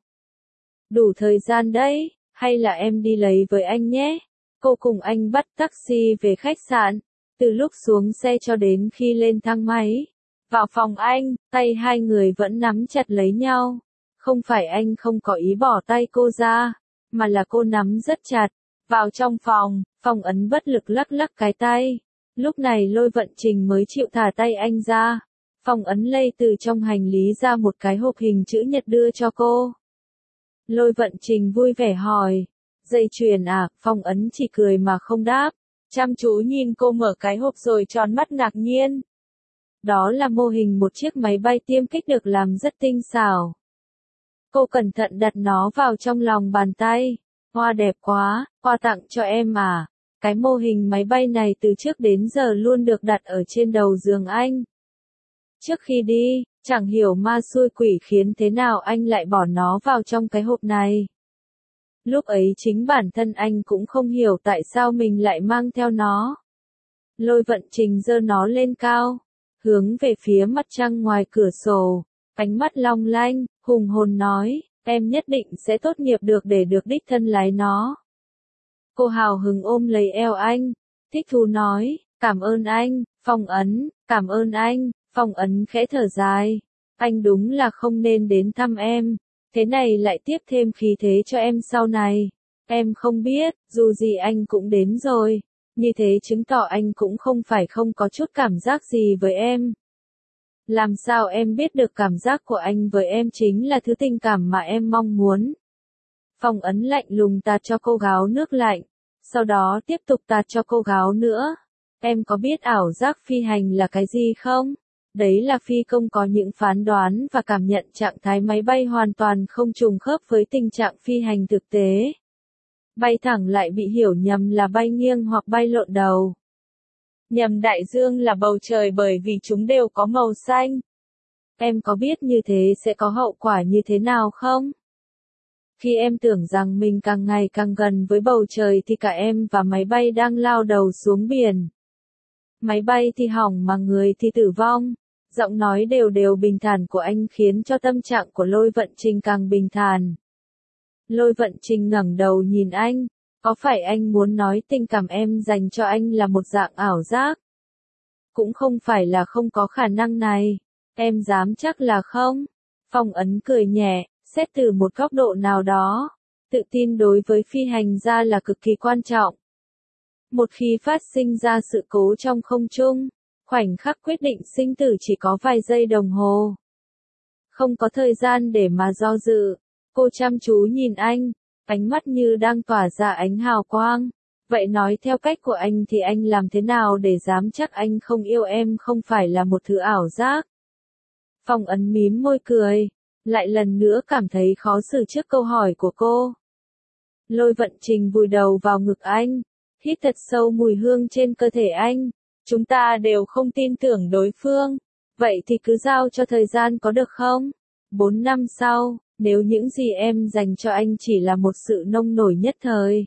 Đủ thời gian đấy, hay là em đi lấy với anh nhé. Cô cùng anh bắt taxi về khách sạn, từ lúc xuống xe cho đến khi lên thang máy. Vào phòng anh, tay hai người vẫn nắm chặt lấy nhau. Không phải anh không có ý bỏ tay cô ra, mà là cô nắm rất chặt. Vào trong phòng, Phong Ấn bất lực lắc lắc cái tay. Lúc này Lôi Vận Trình mới chịu thả tay anh ra. Phong Ấn lay từ trong hành lý ra một cái hộp hình chữ nhật đưa cho cô. Lôi Vận Trình vui vẻ hỏi, dây chuyền à? Phong Ấn chỉ cười mà không đáp, chăm chú nhìn cô mở cái hộp rồi tròn mắt ngạc nhiên. Đó là mô hình một chiếc máy bay tiêm kích được làm rất tinh xảo. Cô cẩn thận đặt nó vào trong lòng bàn tay. Hoa đẹp quá, quà tặng cho em à. Cái mô hình máy bay này từ trước đến giờ luôn được đặt ở trên đầu giường anh. Trước khi đi, chẳng hiểu ma xui quỷ khiến thế nào anh lại bỏ nó vào trong cái hộp này. Lúc ấy chính bản thân anh cũng không hiểu tại sao mình lại mang theo nó. Lôi Vận Trình giơ nó lên cao, hướng về phía mặt trăng ngoài cửa sổ, ánh mắt long lanh, hùng hồn nói, em nhất định sẽ tốt nghiệp được để được đích thân lái nó. Cô hào hứng ôm lấy eo anh, thích thú nói, cảm ơn anh, Phong Ấn, cảm ơn anh. Phong Ấn khẽ thở dài, anh đúng là không nên đến thăm em, thế này lại tiếp thêm khí thế cho em sau này. Em không biết, dù gì anh cũng đến rồi, như thế chứng tỏ anh cũng không phải không có chút cảm giác gì với em. Làm sao em biết được cảm giác của anh với em chính là thứ tình cảm mà em mong muốn. Phong Ấn lạnh lùng tạt cho cô gáo nước lạnh, sau đó tiếp tục tạt cho cô gáo nữa. Em có biết ảo giác phi hành là cái gì không? Đấy là phi công có những phán đoán và cảm nhận trạng thái máy bay hoàn toàn không trùng khớp với tình trạng phi hành thực tế. Bay thẳng lại bị hiểu nhầm là bay nghiêng hoặc bay lộn đầu. Nhầm đại dương là bầu trời bởi vì chúng đều có màu xanh. Em có biết như thế sẽ có hậu quả như thế nào không? Khi em tưởng rằng mình càng ngày càng gần với bầu trời thì cả em và máy bay đang lao đầu xuống biển. Máy bay thì hỏng mà người thì tử vong. Giọng nói đều đều bình thản của anh khiến cho tâm trạng của Lôi Vận Trình càng bình thản. Lôi Vận Trình ngẩng đầu nhìn anh, có phải anh muốn nói tình cảm em dành cho anh là một dạng ảo giác? Cũng không phải là không có khả năng này, em dám chắc là không? Phong Ấn cười nhẹ, xét từ một góc độ nào đó, tự tin đối với phi hành gia là cực kỳ quan trọng. Một khi phát sinh ra sự cố trong không trung, khoảnh khắc quyết định sinh tử chỉ có vài giây đồng hồ. Không có thời gian để mà do dự. Cô chăm chú nhìn anh, ánh mắt như đang tỏa ra ánh hào quang. Vậy nói theo cách của anh thì anh làm thế nào để dám chắc anh không yêu em không phải là một thứ ảo giác? Phong Ấn mím môi cười, lại lần nữa cảm thấy khó xử trước câu hỏi của cô. Lôi Vận Trình vùi đầu vào ngực anh, hít thật sâu mùi hương trên cơ thể anh. Chúng ta đều không tin tưởng đối phương, vậy thì cứ giao cho thời gian có được không? 4 năm sau, nếu những gì em dành cho anh chỉ là một sự nông nổi nhất thời,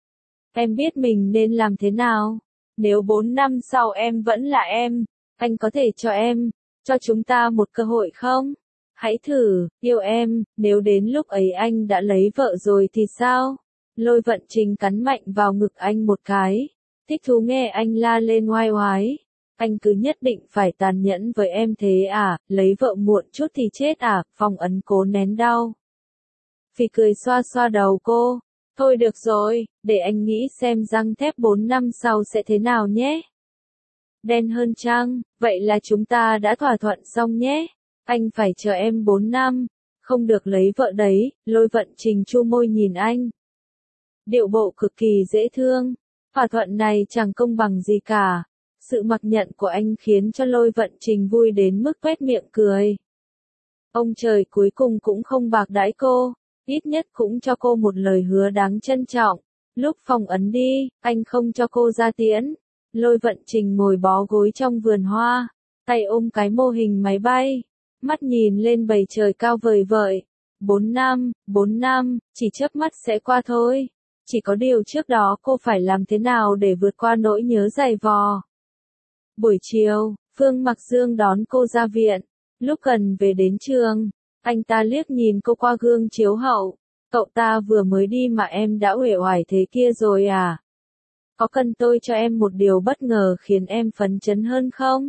em biết mình nên làm thế nào? Nếu 4 năm sau em vẫn là em, anh có thể cho chúng ta một cơ hội không? Hãy thử, yêu em, nếu đến lúc ấy anh đã lấy vợ rồi thì sao? Lôi Vận Trình cắn mạnh vào ngực anh một cái. Thích thú nghe anh la lên oai oái. Anh cứ nhất định phải tàn nhẫn với em thế à, lấy vợ muộn chút thì chết à? Phong Ấn cố nén đau. Phì cười xoa xoa đầu cô. Thôi được rồi, để anh nghĩ xem răng thép 4 năm sau sẽ thế nào nhé. Đen hơn chăng, vậy là chúng ta đã thỏa thuận xong nhé. Anh phải chờ em 4 năm, không được lấy vợ đấy. Lôi Vận Trình chu môi nhìn anh. Điệu bộ cực kỳ dễ thương. Thỏa thuận này chẳng công bằng gì cả. Sự mặc nhận của anh khiến cho Lôi Vận Trình vui đến mức tuét miệng cười. Ông trời cuối cùng cũng không bạc đãi cô, ít nhất cũng cho cô một lời hứa đáng trân trọng. Lúc Phong Ấn đi, anh không cho cô ra tiễn. Lôi Vận Trình ngồi bó gối trong vườn hoa, tay ôm cái mô hình máy bay, mắt nhìn lên bầu trời cao vời vợi. 4 năm, chỉ chớp mắt sẽ qua thôi. Chỉ có điều trước đó cô phải làm thế nào để vượt qua nỗi nhớ dày vò. Buổi chiều, Phương Mặc Dương đón cô ra viện. Lúc gần về đến trường, anh ta liếc nhìn cô qua gương chiếu hậu. Cậu ta vừa mới đi mà em đã uể oải thế kia rồi à? Có cần tôi cho em một điều bất ngờ khiến em phấn chấn hơn không?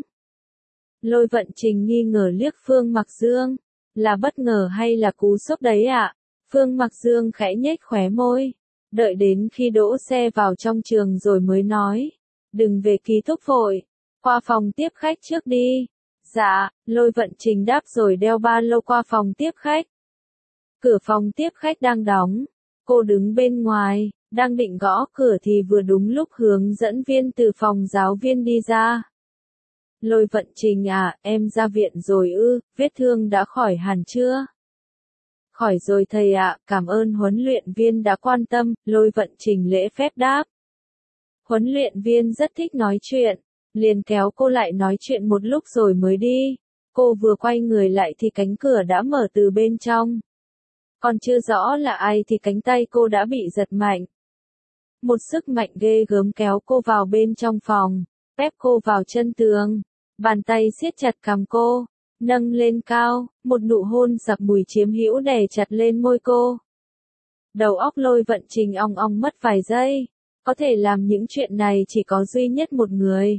Lôi Vận Trình nghi ngờ liếc Phương Mặc Dương. Là bất ngờ hay là cú sốc đấy ạ? Phương Mặc Dương khẽ nhếch khóe môi. Đợi đến khi đỗ xe vào trong trường rồi mới nói. Đừng về ký túc vội. Qua phòng tiếp khách trước đi. Dạ, Lôi Vận Trình đáp rồi đeo ba lô qua phòng tiếp khách. Cửa phòng tiếp khách đang đóng. Cô đứng bên ngoài, đang định gõ cửa thì vừa đúng lúc hướng dẫn viên từ phòng giáo viên đi ra. Lôi Vận Trình à, em ra viện rồi ư, vết thương đã khỏi hẳn chưa? Khỏi rồi thầy ạ, cảm ơn huấn luyện viên đã quan tâm, Lôi Vận Trình lễ phép đáp. Huấn luyện viên rất thích nói chuyện, liền kéo cô lại nói chuyện một lúc rồi mới đi. Cô vừa quay người lại thì cánh cửa đã mở từ bên trong. Còn chưa rõ là ai thì cánh tay cô đã bị giật mạnh. Một sức mạnh ghê gớm kéo cô vào bên trong phòng, ép cô vào chân tường. Bàn tay siết chặt cằm cô, nâng lên cao, một nụ hôn giặc mùi chiếm hữu đè chặt lên môi cô. Đầu óc Lôi Vận Trình ong ong mất vài giây, có thể làm những chuyện này chỉ có duy nhất một người.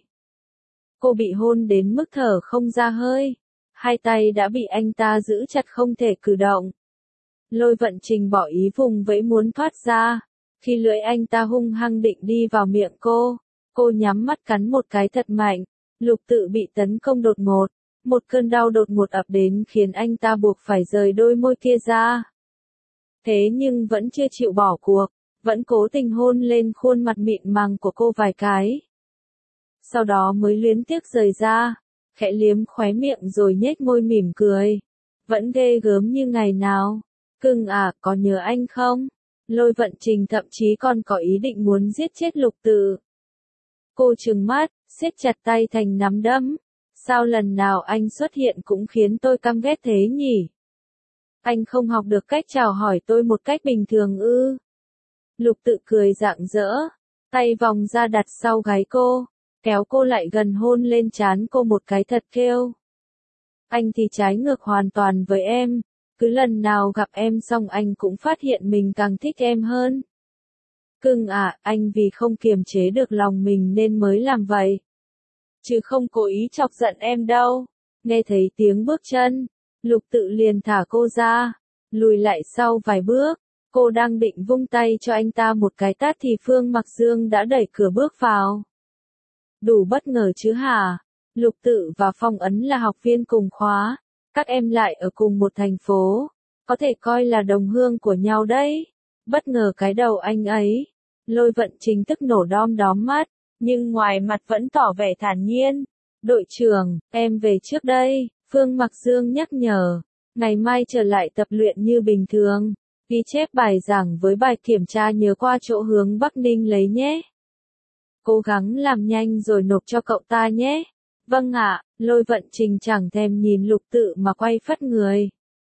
Cô bị hôn đến mức thở không ra hơi, hai tay đã bị anh ta giữ chặt không thể cử động. Lôi Vận Trình bỏ ý vùng vẫy muốn thoát ra, khi lưỡi anh ta hung hăng định đi vào miệng cô nhắm mắt cắn một cái thật mạnh. Lục Tự bị tấn công đột ngột, một cơn đau đột ngột ập đến khiến anh ta buộc phải rời đôi môi kia ra. Thế nhưng vẫn chưa chịu bỏ cuộc, vẫn cố tình hôn lên khuôn mặt mịn màng của cô vài cái. Sau đó mới luyến tiếc rời ra, khẽ liếm khóe miệng rồi nhếch môi mỉm cười. Vẫn ghê gớm như ngày nào. Cưng à, có nhớ anh không? Lôi Vận Trình thậm chí còn có ý định muốn giết chết Lục Tự. Cô trừng mắt, siết chặt tay thành nắm đấm. Sao lần nào anh xuất hiện cũng khiến tôi căm ghét thế nhỉ? Anh không học được cách chào hỏi tôi một cách bình thường ư? Lục Tự cười rạng rỡ, tay vòng ra đặt sau gáy cô, kéo cô lại gần hôn lên trán cô một cái thật kêu. Anh thì trái ngược hoàn toàn với em, cứ lần nào gặp em xong anh cũng phát hiện mình càng thích em hơn. Cưng à, anh vì không kiềm chế được lòng mình nên mới làm vậy. Chứ không cố ý chọc giận em đâu. Nghe thấy tiếng bước chân, Lục Tự liền thả cô ra, lùi lại sau vài bước. Cô đang định vung tay cho anh ta một cái tát thì Phương Mặc Dương đã đẩy cửa bước vào. Đủ bất ngờ chứ hả? Lục Tự và Phong Ấn là học viên cùng khóa, các em lại ở cùng một thành phố, có thể coi là đồng hương của nhau đấy. Bất ngờ cái đầu anh ấy. Lôi Vận Trình tức nổ đom đóm mắt, nhưng ngoài mặt vẫn tỏ vẻ thản nhiên. Đội trưởng, em về trước đây, Phương Mặc Dương nhắc nhở. Ngày mai trở lại tập luyện như bình thường. Ghi chép bài giảng với bài kiểm tra nhớ qua chỗ hướng Bắc Ninh lấy nhé. Cố gắng làm nhanh rồi nộp cho cậu ta nhé. Vâng ạ, Lôi Vận Trình chẳng thèm nhìn Lục Tự mà quay phất người.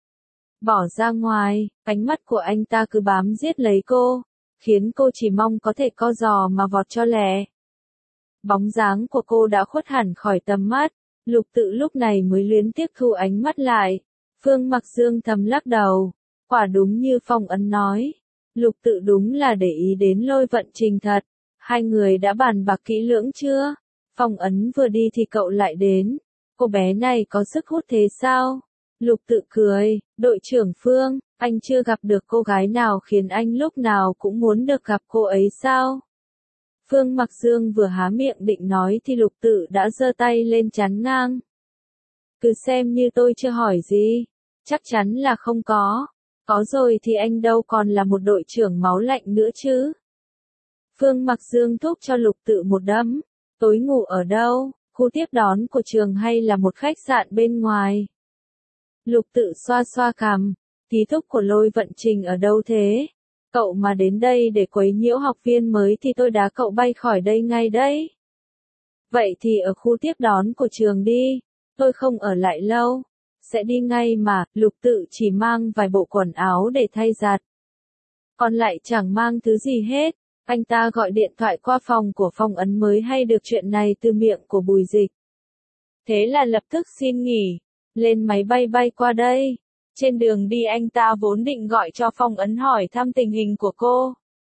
Bỏ ra ngoài, ánh mắt của anh ta cứ bám giết lấy cô, khiến cô chỉ mong có thể co giò mà vọt cho lẹ. Bóng dáng của cô đã khuất hẳn khỏi tầm mắt, Lục Tự lúc này mới luyến tiếc thu ánh mắt lại. Phương Mặc Dương thầm lắc đầu, quả đúng như Phong Ấn nói, Lục Tự đúng là để ý đến Lôi Vận Trình thật. Hai người đã bàn bạc kỹ lưỡng chưa? Phong Ấn vừa đi thì cậu lại đến. Cô bé này có sức hút thế sao? Lục Tự cười, đội trưởng Phương, anh chưa gặp được cô gái nào khiến anh lúc nào cũng muốn được gặp cô ấy sao? Phương Mặc Dương vừa há miệng định nói thì Lục Tự đã giơ tay lên chắn ngang. Cứ xem như tôi chưa hỏi gì. Chắc chắn là không có. Có rồi thì anh đâu còn là một đội trưởng máu lạnh nữa chứ. Phương Mặc Dương thúc cho Lục Tự một đấm. Tối ngủ ở đâu? Khu tiếp đón của trường hay là một khách sạn bên ngoài? Lục Tự xoa xoa cằm. Ký túc của Lôi Vận Trình ở đâu thế? Cậu mà đến đây để quấy nhiễu học viên mới thì tôi đá cậu bay khỏi đây ngay đấy. Vậy thì ở khu tiếp đón của trường đi. Tôi không ở lại lâu. Sẽ đi ngay mà. Lục Tự chỉ mang vài bộ quần áo để thay giặt. Còn lại chẳng mang thứ gì hết. Anh ta gọi điện thoại qua phòng của Phong Ấn mới hay được chuyện này từ miệng của Bùi Dịch. Thế là lập tức xin nghỉ, lên máy bay bay qua đây. Trên đường đi anh ta vốn định gọi cho Phong Ấn hỏi thăm tình hình của cô.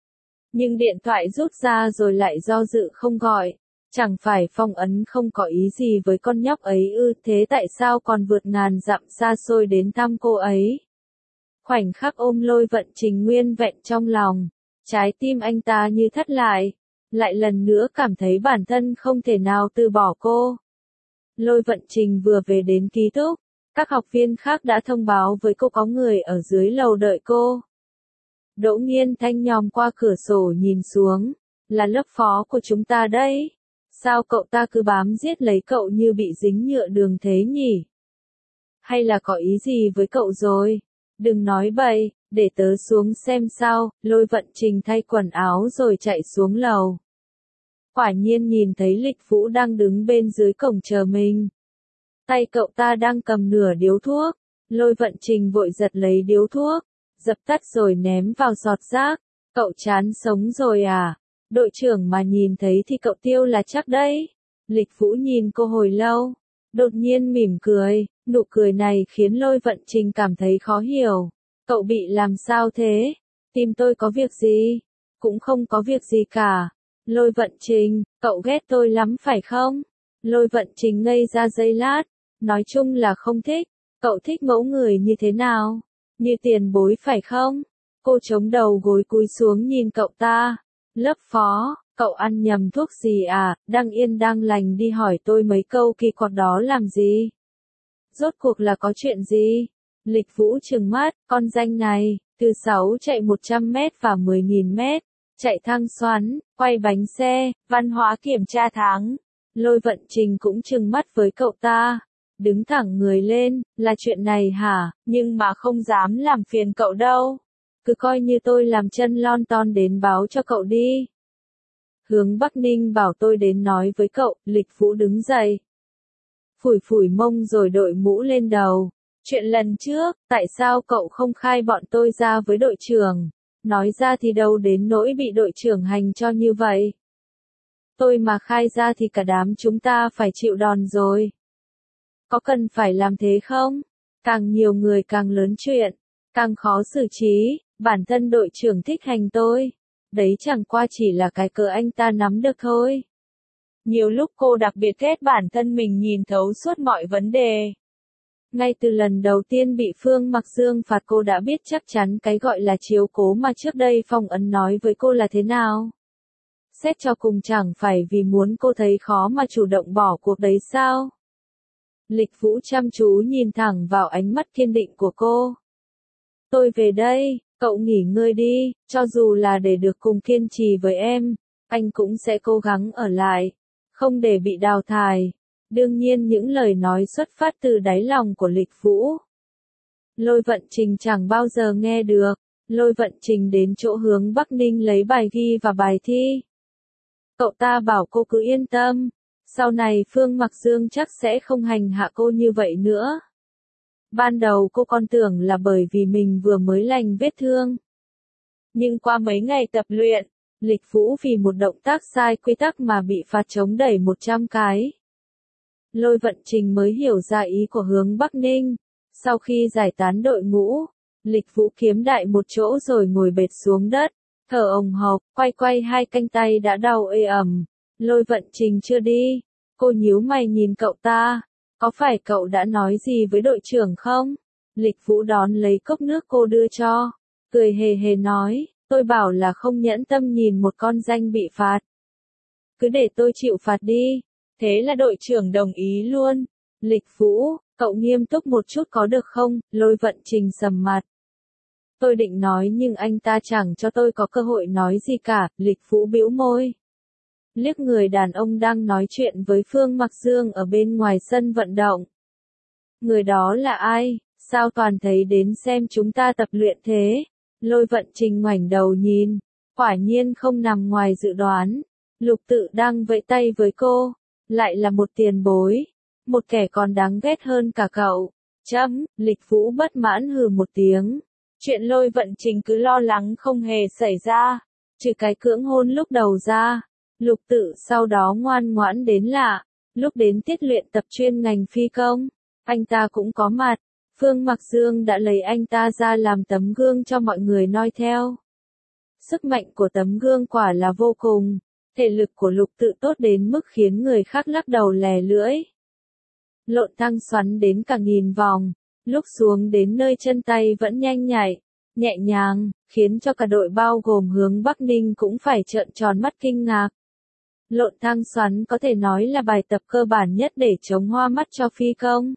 Nhưng điện thoại rút ra rồi lại do dự không gọi. Chẳng phải Phong Ấn không có ý gì với con nhóc ấy ư, thế tại sao còn vượt ngàn dặm xa xôi đến thăm cô ấy? Khoảnh khắc ôm Lôi Vận Trình nguyên vẹn trong lòng, trái tim anh ta như thắt lại lần nữa cảm thấy bản thân không thể nào từ bỏ cô. Lôi Vận Trình vừa về đến ký túc, các học viên khác đã thông báo với cô có người ở dưới lầu đợi cô. Đỗ Nghiên Thanh nhòm qua cửa sổ nhìn xuống, là lớp phó của chúng ta đấy. Sao cậu ta cứ bám giết lấy cậu như bị dính nhựa đường thế nhỉ? Hay là có ý gì với cậu rồi? Đừng nói bậy, để tớ xuống xem sao. Lôi Vận Trình thay quần áo rồi chạy xuống lầu. Quả nhiên nhìn thấy Lịch Vũ đang đứng bên dưới cổng chờ mình. Tay cậu ta đang cầm nửa điếu thuốc. Lôi Vận Trình vội giật lấy điếu thuốc, dập tắt rồi ném vào giọt rác. Cậu chán sống rồi à? Đội trưởng mà nhìn thấy thì cậu tiêu là chắc đấy. Lịch Vũ nhìn cô hồi lâu, đột nhiên mỉm cười, nụ cười này khiến Lôi Vận Trình cảm thấy khó hiểu. Cậu bị làm sao thế? Tìm tôi có việc gì? Cũng không có việc gì cả. Lôi Vận Trình, cậu ghét tôi lắm phải không? Lôi Vận Trình ngây ra giây lát, nói chung là không thích. Cậu thích mẫu người như thế nào? Như tiền bối phải không? Cô chống đầu gối cúi xuống nhìn cậu ta. Lớp phó, cậu ăn nhầm thuốc gì à? Đang yên đang lành đi hỏi tôi mấy câu kỳ quặc đó làm gì? Rốt cuộc là có chuyện gì? Lịch Vũ trừng mắt, con danh này, từ 6 chạy 100 mét và 10.000 mét, chạy thang xoắn, quay bánh xe, văn hóa kiểm tra tháng. Lôi Vận Trình cũng trừng mắt với cậu ta, đứng thẳng người lên, là chuyện này hả? Nhưng mà không dám làm phiền cậu đâu. Cứ coi như tôi làm chân lon ton đến báo cho cậu đi. Hướng Bắc Ninh bảo tôi đến nói với cậu. Lịch Vũ đứng dậy, phủi phủi mông rồi đội mũ lên đầu. Chuyện lần trước, tại sao cậu không khai bọn tôi ra với đội trưởng? Nói ra thì đâu đến nỗi bị đội trưởng hành cho như vậy. Tôi mà khai ra thì cả đám chúng ta phải chịu đòn rồi. Có cần phải làm thế không? Càng nhiều người càng lớn chuyện, càng khó xử trí. Bản thân đội trưởng thích hành tôi. Đấy chẳng qua chỉ là cái cớ anh ta nắm được thôi. Nhiều lúc cô đặc biệt ghét bản thân mình nhìn thấu suốt mọi vấn đề. Ngay từ lần đầu tiên bị Phương Mặc Dương phạt cô đã biết chắc chắn cái gọi là chiếu cố mà trước đây Phong Ấn nói với cô là thế nào. Xét cho cùng chẳng phải vì muốn cô thấy khó mà chủ động bỏ cuộc đấy sao? Lịch Vũ chăm chú nhìn thẳng vào ánh mắt kiên định của cô. Tôi về đây, cậu nghỉ ngơi đi, cho dù là để được cùng kiên trì với em, anh cũng sẽ cố gắng ở lại, không để bị đào thải. Đương nhiên những lời nói xuất phát từ đáy lòng của Lịch Vũ. Lôi Vận Trình chẳng bao giờ nghe được. Lôi Vận Trình đến chỗ Hướng Bắc Ninh lấy bài ghi và bài thi. Cậu ta bảo cô cứ yên tâm, sau này Phương Mặc Dương chắc sẽ không hành hạ cô như vậy nữa. Ban đầu cô còn tưởng là bởi vì mình vừa mới lành vết thương. Nhưng qua mấy ngày tập luyện, Lịch Vũ vì một động tác sai quy tắc mà bị phạt chống đẩy 100 cái. Lôi Vận Trình mới hiểu ra ý của Hướng Bắc Ninh. Sau khi giải tán đội ngũ, Lịch Vũ kiếm đại một chỗ rồi ngồi bệt xuống đất, thở ồng hộc, quay hai cánh tay đã đau ê ẩm. Lôi Vận Trình chưa đi, cô nhíu mày nhìn cậu ta. Có phải cậu đã nói gì với đội trưởng không? Lịch Vũ đón lấy cốc nước cô đưa cho, cười hề hề nói, tôi bảo là không nhẫn tâm nhìn một con danh bị phạt. Cứ để tôi chịu phạt đi. Thế là đội trưởng đồng ý luôn. Lịch Vũ, cậu nghiêm túc một chút có được không? Lôi Vận Trình sầm mặt. Tôi định nói nhưng anh ta chẳng cho tôi có cơ hội nói gì cả. Lịch Vũ bĩu môi, liếc người đàn ông đang nói chuyện với Phương Mặc Dương ở bên ngoài sân vận động. Người đó là ai? Sao toàn thấy đến xem chúng ta tập luyện thế? Lôi Vận Trình ngoảnh đầu nhìn, quả nhiên không nằm ngoài dự đoán. Lục Tự đang vẫy tay với cô, lại là một tiền bối, một kẻ còn đáng ghét hơn cả cậu. Lịch Vũ bất mãn hừ một tiếng. Chuyện Lôi Vận Trình cứ lo lắng không hề xảy ra. Trừ cái cưỡng hôn lúc đầu ra, Lục Tự sau đó ngoan ngoãn đến lạ. Lúc đến tiết luyện tập chuyên ngành phi công, anh ta cũng có mặt. Phương Mặc Dương đã lấy anh ta ra làm tấm gương cho mọi người noi theo. Sức mạnh của tấm gương quả là vô cùng. Thể lực của Lục Tự tốt đến mức khiến người khác lắc đầu lè lưỡi. Lộn thăng xoắn đến cả 1000 vòng, lúc xuống đến nơi chân tay vẫn nhanh nhạy, nhẹ nhàng, khiến cho cả đội bao gồm hướng Bắc Ninh cũng phải trợn tròn mắt kinh ngạc. Lộn thăng xoắn có thể nói là bài tập cơ bản nhất để chống hoa mắt cho phi công.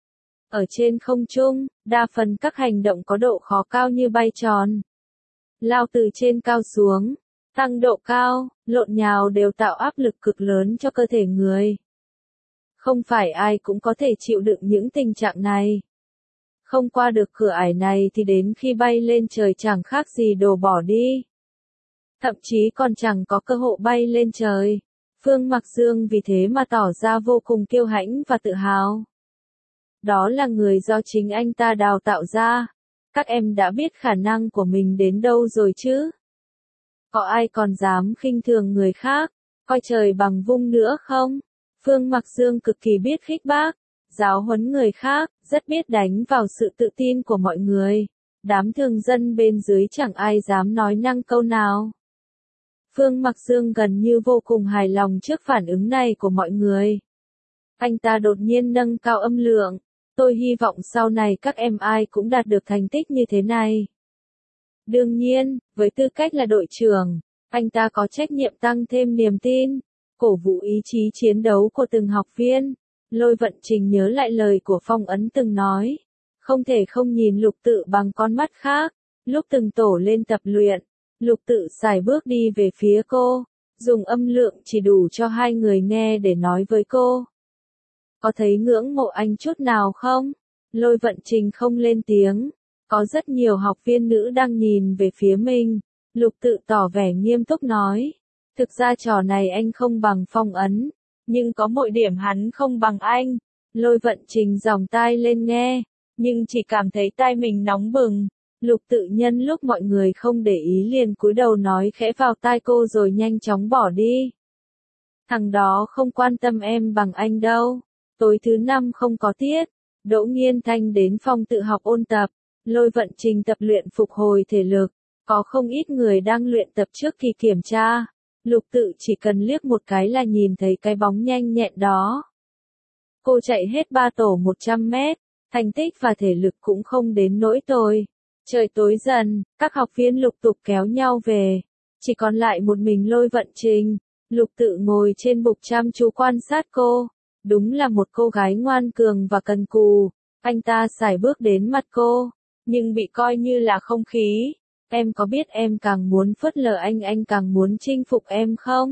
Ở trên không trung, đa phần các hành động có độ khó cao như bay tròn, lao từ trên cao xuống, tăng độ cao, lộn nhào đều tạo áp lực cực lớn cho cơ thể người. Không phải ai cũng có thể chịu đựng những tình trạng này. Không qua được cửa ải này thì đến khi bay lên trời chẳng khác gì đổ bỏ đi. Thậm chí còn chẳng có cơ hội bay lên trời. Phương Mặc Dương vì thế mà tỏ ra vô cùng kiêu hãnh và tự hào. Đó là người do chính anh ta đào tạo ra. Các em đã biết khả năng của mình đến đâu rồi chứ? Có ai còn dám khinh thường người khác, coi trời bằng vung nữa không? Phương Mặc Dương cực kỳ biết khích bác, giáo huấn người khác, rất biết đánh vào sự tự tin của mọi người. Đám thường dân bên dưới chẳng ai dám nói năng câu nào. Phương Mặc Dương gần như vô cùng hài lòng trước phản ứng này của mọi người. Anh ta đột nhiên nâng cao âm lượng. Tôi hy vọng sau này các em ai cũng đạt được thành tích như thế này. Đương nhiên, với tư cách là đội trưởng, anh ta có trách nhiệm tăng thêm niềm tin, cổ vũ ý chí chiến đấu của từng học viên. Lôi Vận Trình nhớ lại lời của Phong Ấn từng nói, không thể không nhìn Lục Tự bằng con mắt khác. Lúc từng tổ lên tập luyện, Lục Tự sải bước đi về phía cô, dùng âm lượng chỉ đủ cho hai người nghe để nói với cô. Có thấy ngưỡng mộ anh chút nào không? Lôi Vận Trình không lên tiếng. Có rất nhiều học viên nữ đang nhìn về phía mình. Lục Tự tỏ vẻ nghiêm túc nói. Thực ra trò này anh không bằng Phong Ấn, nhưng có mỗi điểm hắn không bằng anh. Lôi Vận Trình dòng tai lên nghe, nhưng chỉ cảm thấy tai mình nóng bừng. Lục Tự nhân lúc mọi người không để ý liền cúi đầu nói khẽ vào tai cô rồi nhanh chóng bỏ đi. Thằng đó không quan tâm em bằng anh đâu. Tối thứ 5 không có tiết, Đỗ Nghiên Thanh đến phòng tự học ôn tập. Lôi Vận Trình tập luyện phục hồi thể lực, có không ít người đang luyện tập trước kỳ kiểm tra. Lục Tự chỉ cần liếc một cái là nhìn thấy cái bóng nhanh nhẹn đó. Cô chạy hết 3 tổ 100 mét, thành tích và thể lực cũng không đến nỗi tồi. Trời tối dần, các học viên lục tục kéo nhau về, chỉ còn lại một mình Lôi Vận Trình. Lục Tự ngồi trên bục chăm chú quan sát cô. Đúng là một cô gái ngoan cường và cần cù. Anh ta sải bước đến mặt cô, nhưng bị coi như là không khí. Em có biết em càng muốn phớt lờ anh càng muốn chinh phục em không?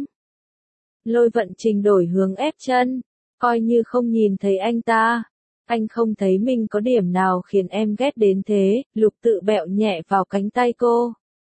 Lôi Vận Trình đổi hướng ép chân, coi như không nhìn thấy anh ta. Anh không thấy mình có điểm nào khiến em ghét đến thế. Lục Tự bẹo nhẹ vào cánh tay cô.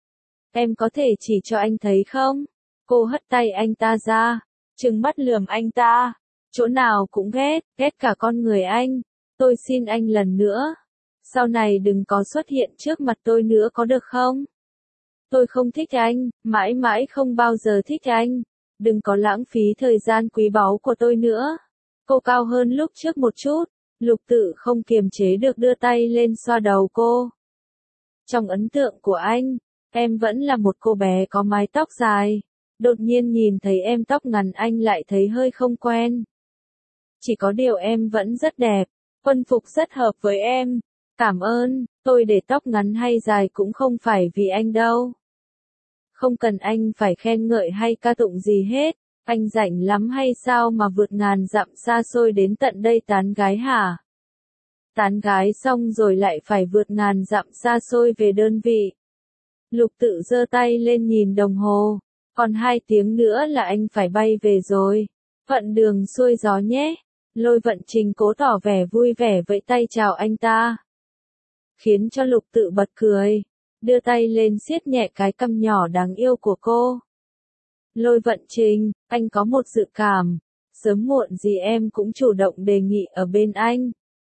Em có thể chỉ cho anh thấy không? Cô hất tay anh ta ra, trừng mắt lườm anh ta. Chỗ nào cũng ghét, ghét cả con người anh. Tôi xin anh lần nữa. Sau này đừng có xuất hiện trước mặt tôi nữa có được không? Tôi không thích anh, mãi mãi không bao giờ thích anh. Đừng có lãng phí thời gian quý báu của tôi nữa. Cô cao hơn lúc trước một chút. Lục Tự không kiềm chế được đưa tay lên xoa đầu cô. Trong ấn tượng của anh, em vẫn là một cô bé có mái tóc dài. Đột nhiên nhìn thấy em tóc ngắn anh lại thấy hơi không quen. Chỉ có điều em vẫn rất đẹp, quân phục rất hợp với em. Cảm ơn, tôi để tóc ngắn hay dài cũng không phải vì anh đâu. Không cần anh phải khen ngợi hay ca tụng gì hết. Anh rảnh lắm hay sao mà vượt ngàn dặm xa xôi đến tận đây tán gái hả? Tán gái xong rồi lại phải vượt ngàn dặm xa xôi về đơn vị. Lục Tự giơ tay lên nhìn đồng hồ. Còn 2 tiếng nữa là anh phải bay về rồi. Vận đường xuôi gió nhé. Lôi Vận Trình cố tỏ vẻ vui vẻ vẫy tay chào anh ta. Khiến cho Lục Tự bật cười. Đưa tay lên siết nhẹ cái cằm nhỏ đáng yêu của cô. Lôi Vận Trình, anh có một dự cảm. Sớm muộn gì em cũng chủ động đề nghị ở bên anh.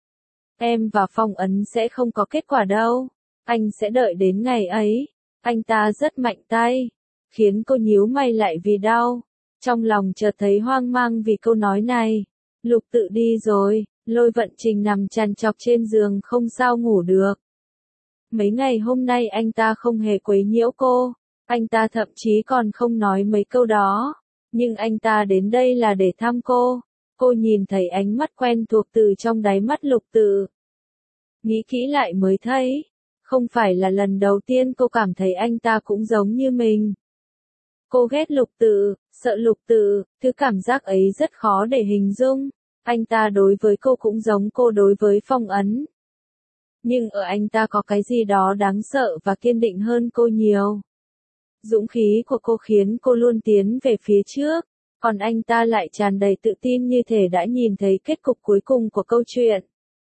Em và Phong Ấn sẽ không có kết quả đâu. Anh sẽ đợi đến ngày ấy. Anh ta rất mạnh tay. khiến cô nhíu mày lại vì đau. Trong lòng chợt thấy hoang mang vì câu nói này. Lục Tự đi rồi, Lôi Vận Trình nằm trằn trọc trên giường không sao ngủ được. Mấy ngày hôm nay anh ta không hề quấy nhiễu cô, anh ta thậm chí còn không nói mấy câu đó. Nhưng anh ta đến đây là để thăm cô. Cô nhìn thấy ánh mắt quen thuộc từ trong đáy mắt Lục Tự. Nghĩ kỹ lại mới thấy, không phải là lần đầu tiên cô cảm thấy anh ta cũng giống như mình. Cô ghét Lục Tự, sợ Lục Tự, thứ cảm giác ấy rất khó để hình dung. Anh ta đối với cô cũng giống cô đối với Phong Ấn. Nhưng ở anh ta có cái gì đó đáng sợ và kiên định hơn cô nhiều. Dũng khí của cô khiến cô luôn tiến về phía trước, còn anh ta lại tràn đầy tự tin như thể đã nhìn thấy kết cục cuối cùng của câu chuyện.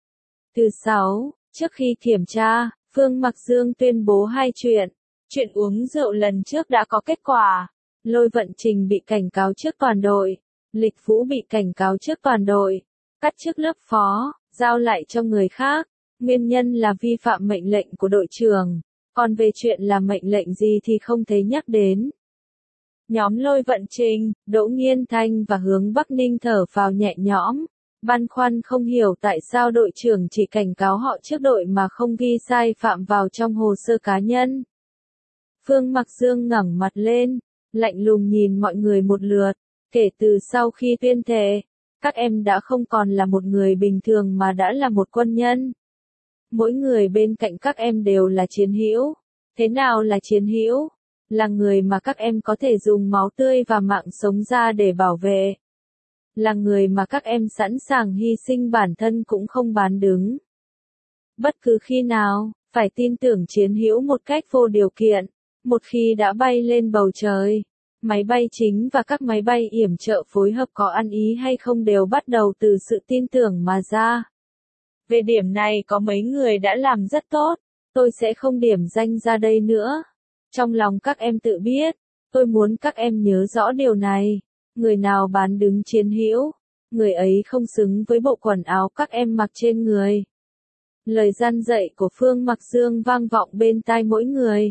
Thứ 6, trước khi kiểm tra, Phương Mặc Dương tuyên bố 2 chuyện. Chuyện uống rượu lần trước đã có kết quả. Lôi Vận Trình bị cảnh cáo trước toàn đội. Lịch Vũ bị cảnh cáo trước toàn đội. Cắt chức lớp phó, giao lại cho người khác. Nguyên nhân là vi phạm mệnh lệnh của đội trưởng. Còn về chuyện là mệnh lệnh gì thì không thấy nhắc đến. Nhóm Lôi Vận Trình, Đỗ Nghiên Thanh và Hướng Bắc Ninh thở phào nhẹ nhõm. Băn khoăn không hiểu tại sao đội trưởng chỉ cảnh cáo họ trước đội mà không ghi sai phạm vào trong hồ sơ cá nhân. Phương Mặc Dương ngẩng mặt lên, lạnh lùng nhìn mọi người một lượt. Kể từ sau khi tuyên thệ, các em đã không còn là một người bình thường mà đã là một quân nhân. Mỗi người bên cạnh các em đều là chiến hữu. Thế nào là chiến hữu? Là người mà các em có thể dùng máu tươi và mạng sống ra để bảo vệ. Là người mà các em sẵn sàng hy sinh bản thân cũng không bán đứng. Bất cứ khi nào, phải tin tưởng chiến hữu một cách vô điều kiện. Một khi đã bay lên bầu trời, máy bay chính và các máy bay yểm trợ phối hợp có ăn ý hay không đều bắt đầu từ sự tin tưởng mà ra. Về điểm này có mấy người đã làm rất tốt, tôi sẽ không điểm danh ra đây nữa. Trong lòng các em tự biết, tôi muốn các em nhớ rõ điều này. Người nào bán đứng chiến hữu, người ấy không xứng với bộ quần áo các em mặc trên người. Lời răn dạy của Phương Mặc Dương vang vọng bên tai mỗi người.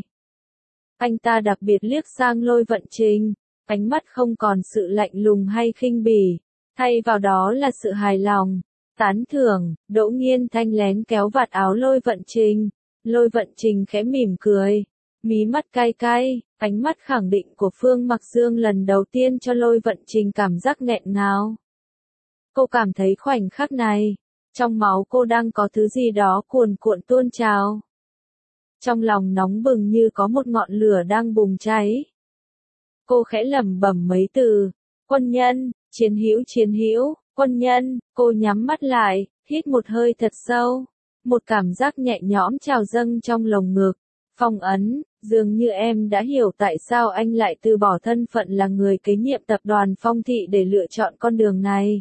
Anh ta đặc biệt liếc sang Lôi Vận Trình, ánh mắt không còn sự lạnh lùng hay khinh bỉ, thay vào đó là sự hài lòng, tán thưởng. Đỗ Nghiên Thanh lén kéo vạt áo Lôi Vận Trình. Lôi Vận Trình khẽ mỉm cười, mí mắt cay cay, ánh mắt khẳng định của Phương Mặc Dương lần đầu tiên cho Lôi Vận Trình cảm giác nghẹn ngào. Cô cảm thấy khoảnh khắc này, trong máu cô đang có thứ gì đó cuồn cuộn tuôn trào. Trong lòng nóng bừng như có một ngọn lửa đang bùng cháy. Cô khẽ lẩm bẩm mấy từ, quân nhân, chiến hữu, quân nhân. Cô nhắm mắt lại, hít một hơi thật sâu. Một cảm giác nhẹ nhõm trào dâng trong lồng ngực. Phong Ấn, dường như em đã hiểu tại sao anh lại từ bỏ thân phận là người kế nhiệm tập đoàn Phong Thị để lựa chọn con đường này.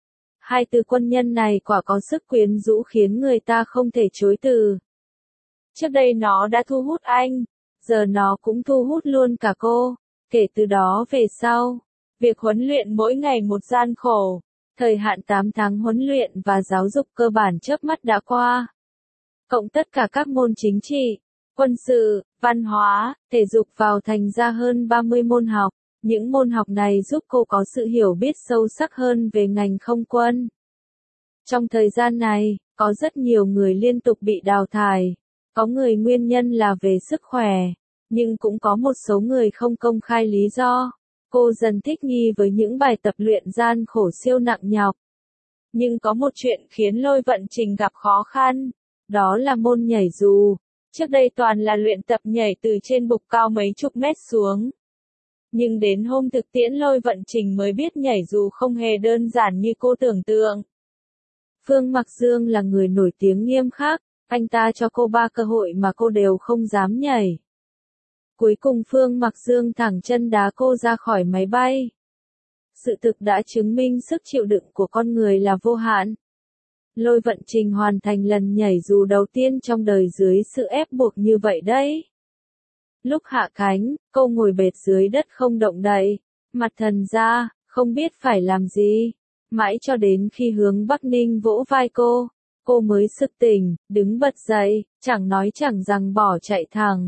2 từ quân nhân này quả có sức quyến rũ khiến người ta không thể chối từ. Trước đây nó đã thu hút anh, giờ nó cũng thu hút luôn cả cô. Kể từ đó về sau, việc huấn luyện mỗi ngày một gian khổ, thời hạn 8 tháng huấn luyện và giáo dục cơ bản chớp mắt đã qua. Cộng tất cả các môn chính trị, quân sự, văn hóa, thể dục vào thành ra hơn 30 môn học. Những môn học này giúp cô có sự hiểu biết sâu sắc hơn về ngành không quân. Trong thời gian này, có rất nhiều người liên tục bị đào thải. Có người nguyên nhân là về sức khỏe, nhưng cũng có một số người không công khai lý do. Cô dần thích nghi với những bài tập luyện gian khổ siêu nặng nhọc. Nhưng có một chuyện khiến Lôi Vận Trình gặp khó khăn, đó là môn nhảy dù. Trước đây toàn là luyện tập nhảy từ trên bục cao mấy chục mét xuống. Nhưng đến hôm thực tiễn Lôi Vận Trình mới biết nhảy dù không hề đơn giản như cô tưởng tượng. Phương Mặc Dương là người nổi tiếng nghiêm khắc, anh ta cho cô 3 cơ hội mà cô đều không dám nhảy. Cuối cùng Phương Mặc Dương thẳng chân đá cô ra khỏi máy bay. Sự thực đã chứng minh sức chịu đựng của con người là vô hạn. Lôi Vận Trình hoàn thành lần nhảy dù đầu tiên trong đời dưới sự ép buộc như vậy đấy. Lúc hạ cánh, cô ngồi bệt dưới đất không động đậy, mặt thần ra, không biết phải làm gì. Mãi cho đến khi Hướng Bắc Ninh vỗ vai cô mới sực tỉnh, đứng bật dậy, chẳng nói chẳng rằng bỏ chạy thẳng.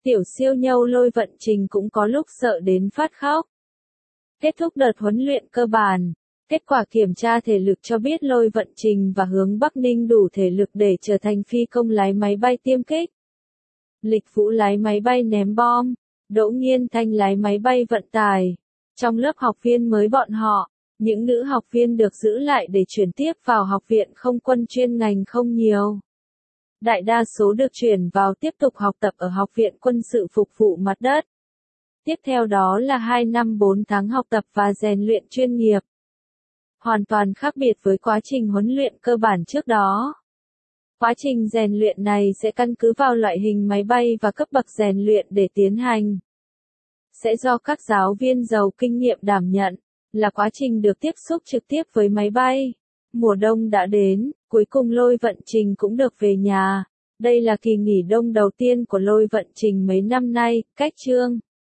Tiểu siêu nhâu Lôi Vận Trình cũng có lúc sợ đến phát khóc. Kết thúc đợt huấn luyện cơ bản, kết quả kiểm tra thể lực cho biết Lôi Vận Trình và Hướng Bắc Ninh đủ thể lực để trở thành phi công lái máy bay tiêm kích. Lịch Vũ lái máy bay ném bom, Đỗ Nghiên Thanh lái máy bay vận tải. Trong lớp học viên mới bọn họ, những nữ học viên được giữ lại để chuyển tiếp vào học viện không quân chuyên ngành không nhiều. Đại đa số được chuyển vào tiếp tục học tập ở Học viện Quân sự Phục vụ Mặt đất. Tiếp theo đó là 2 năm 4 tháng học tập và rèn luyện chuyên nghiệp. Hoàn toàn khác biệt với quá trình huấn luyện cơ bản trước đó. Quá trình rèn luyện này sẽ căn cứ vào loại hình máy bay và cấp bậc rèn luyện để tiến hành. Sẽ do các giáo viên giàu kinh nghiệm đảm nhận, là quá trình được tiếp xúc trực tiếp với máy bay. Mùa đông đã đến, cuối cùng Lôi Vận Trình cũng được về nhà. Đây là kỳ nghỉ đông đầu tiên của Lôi Vận Trình mấy năm nay, cách chương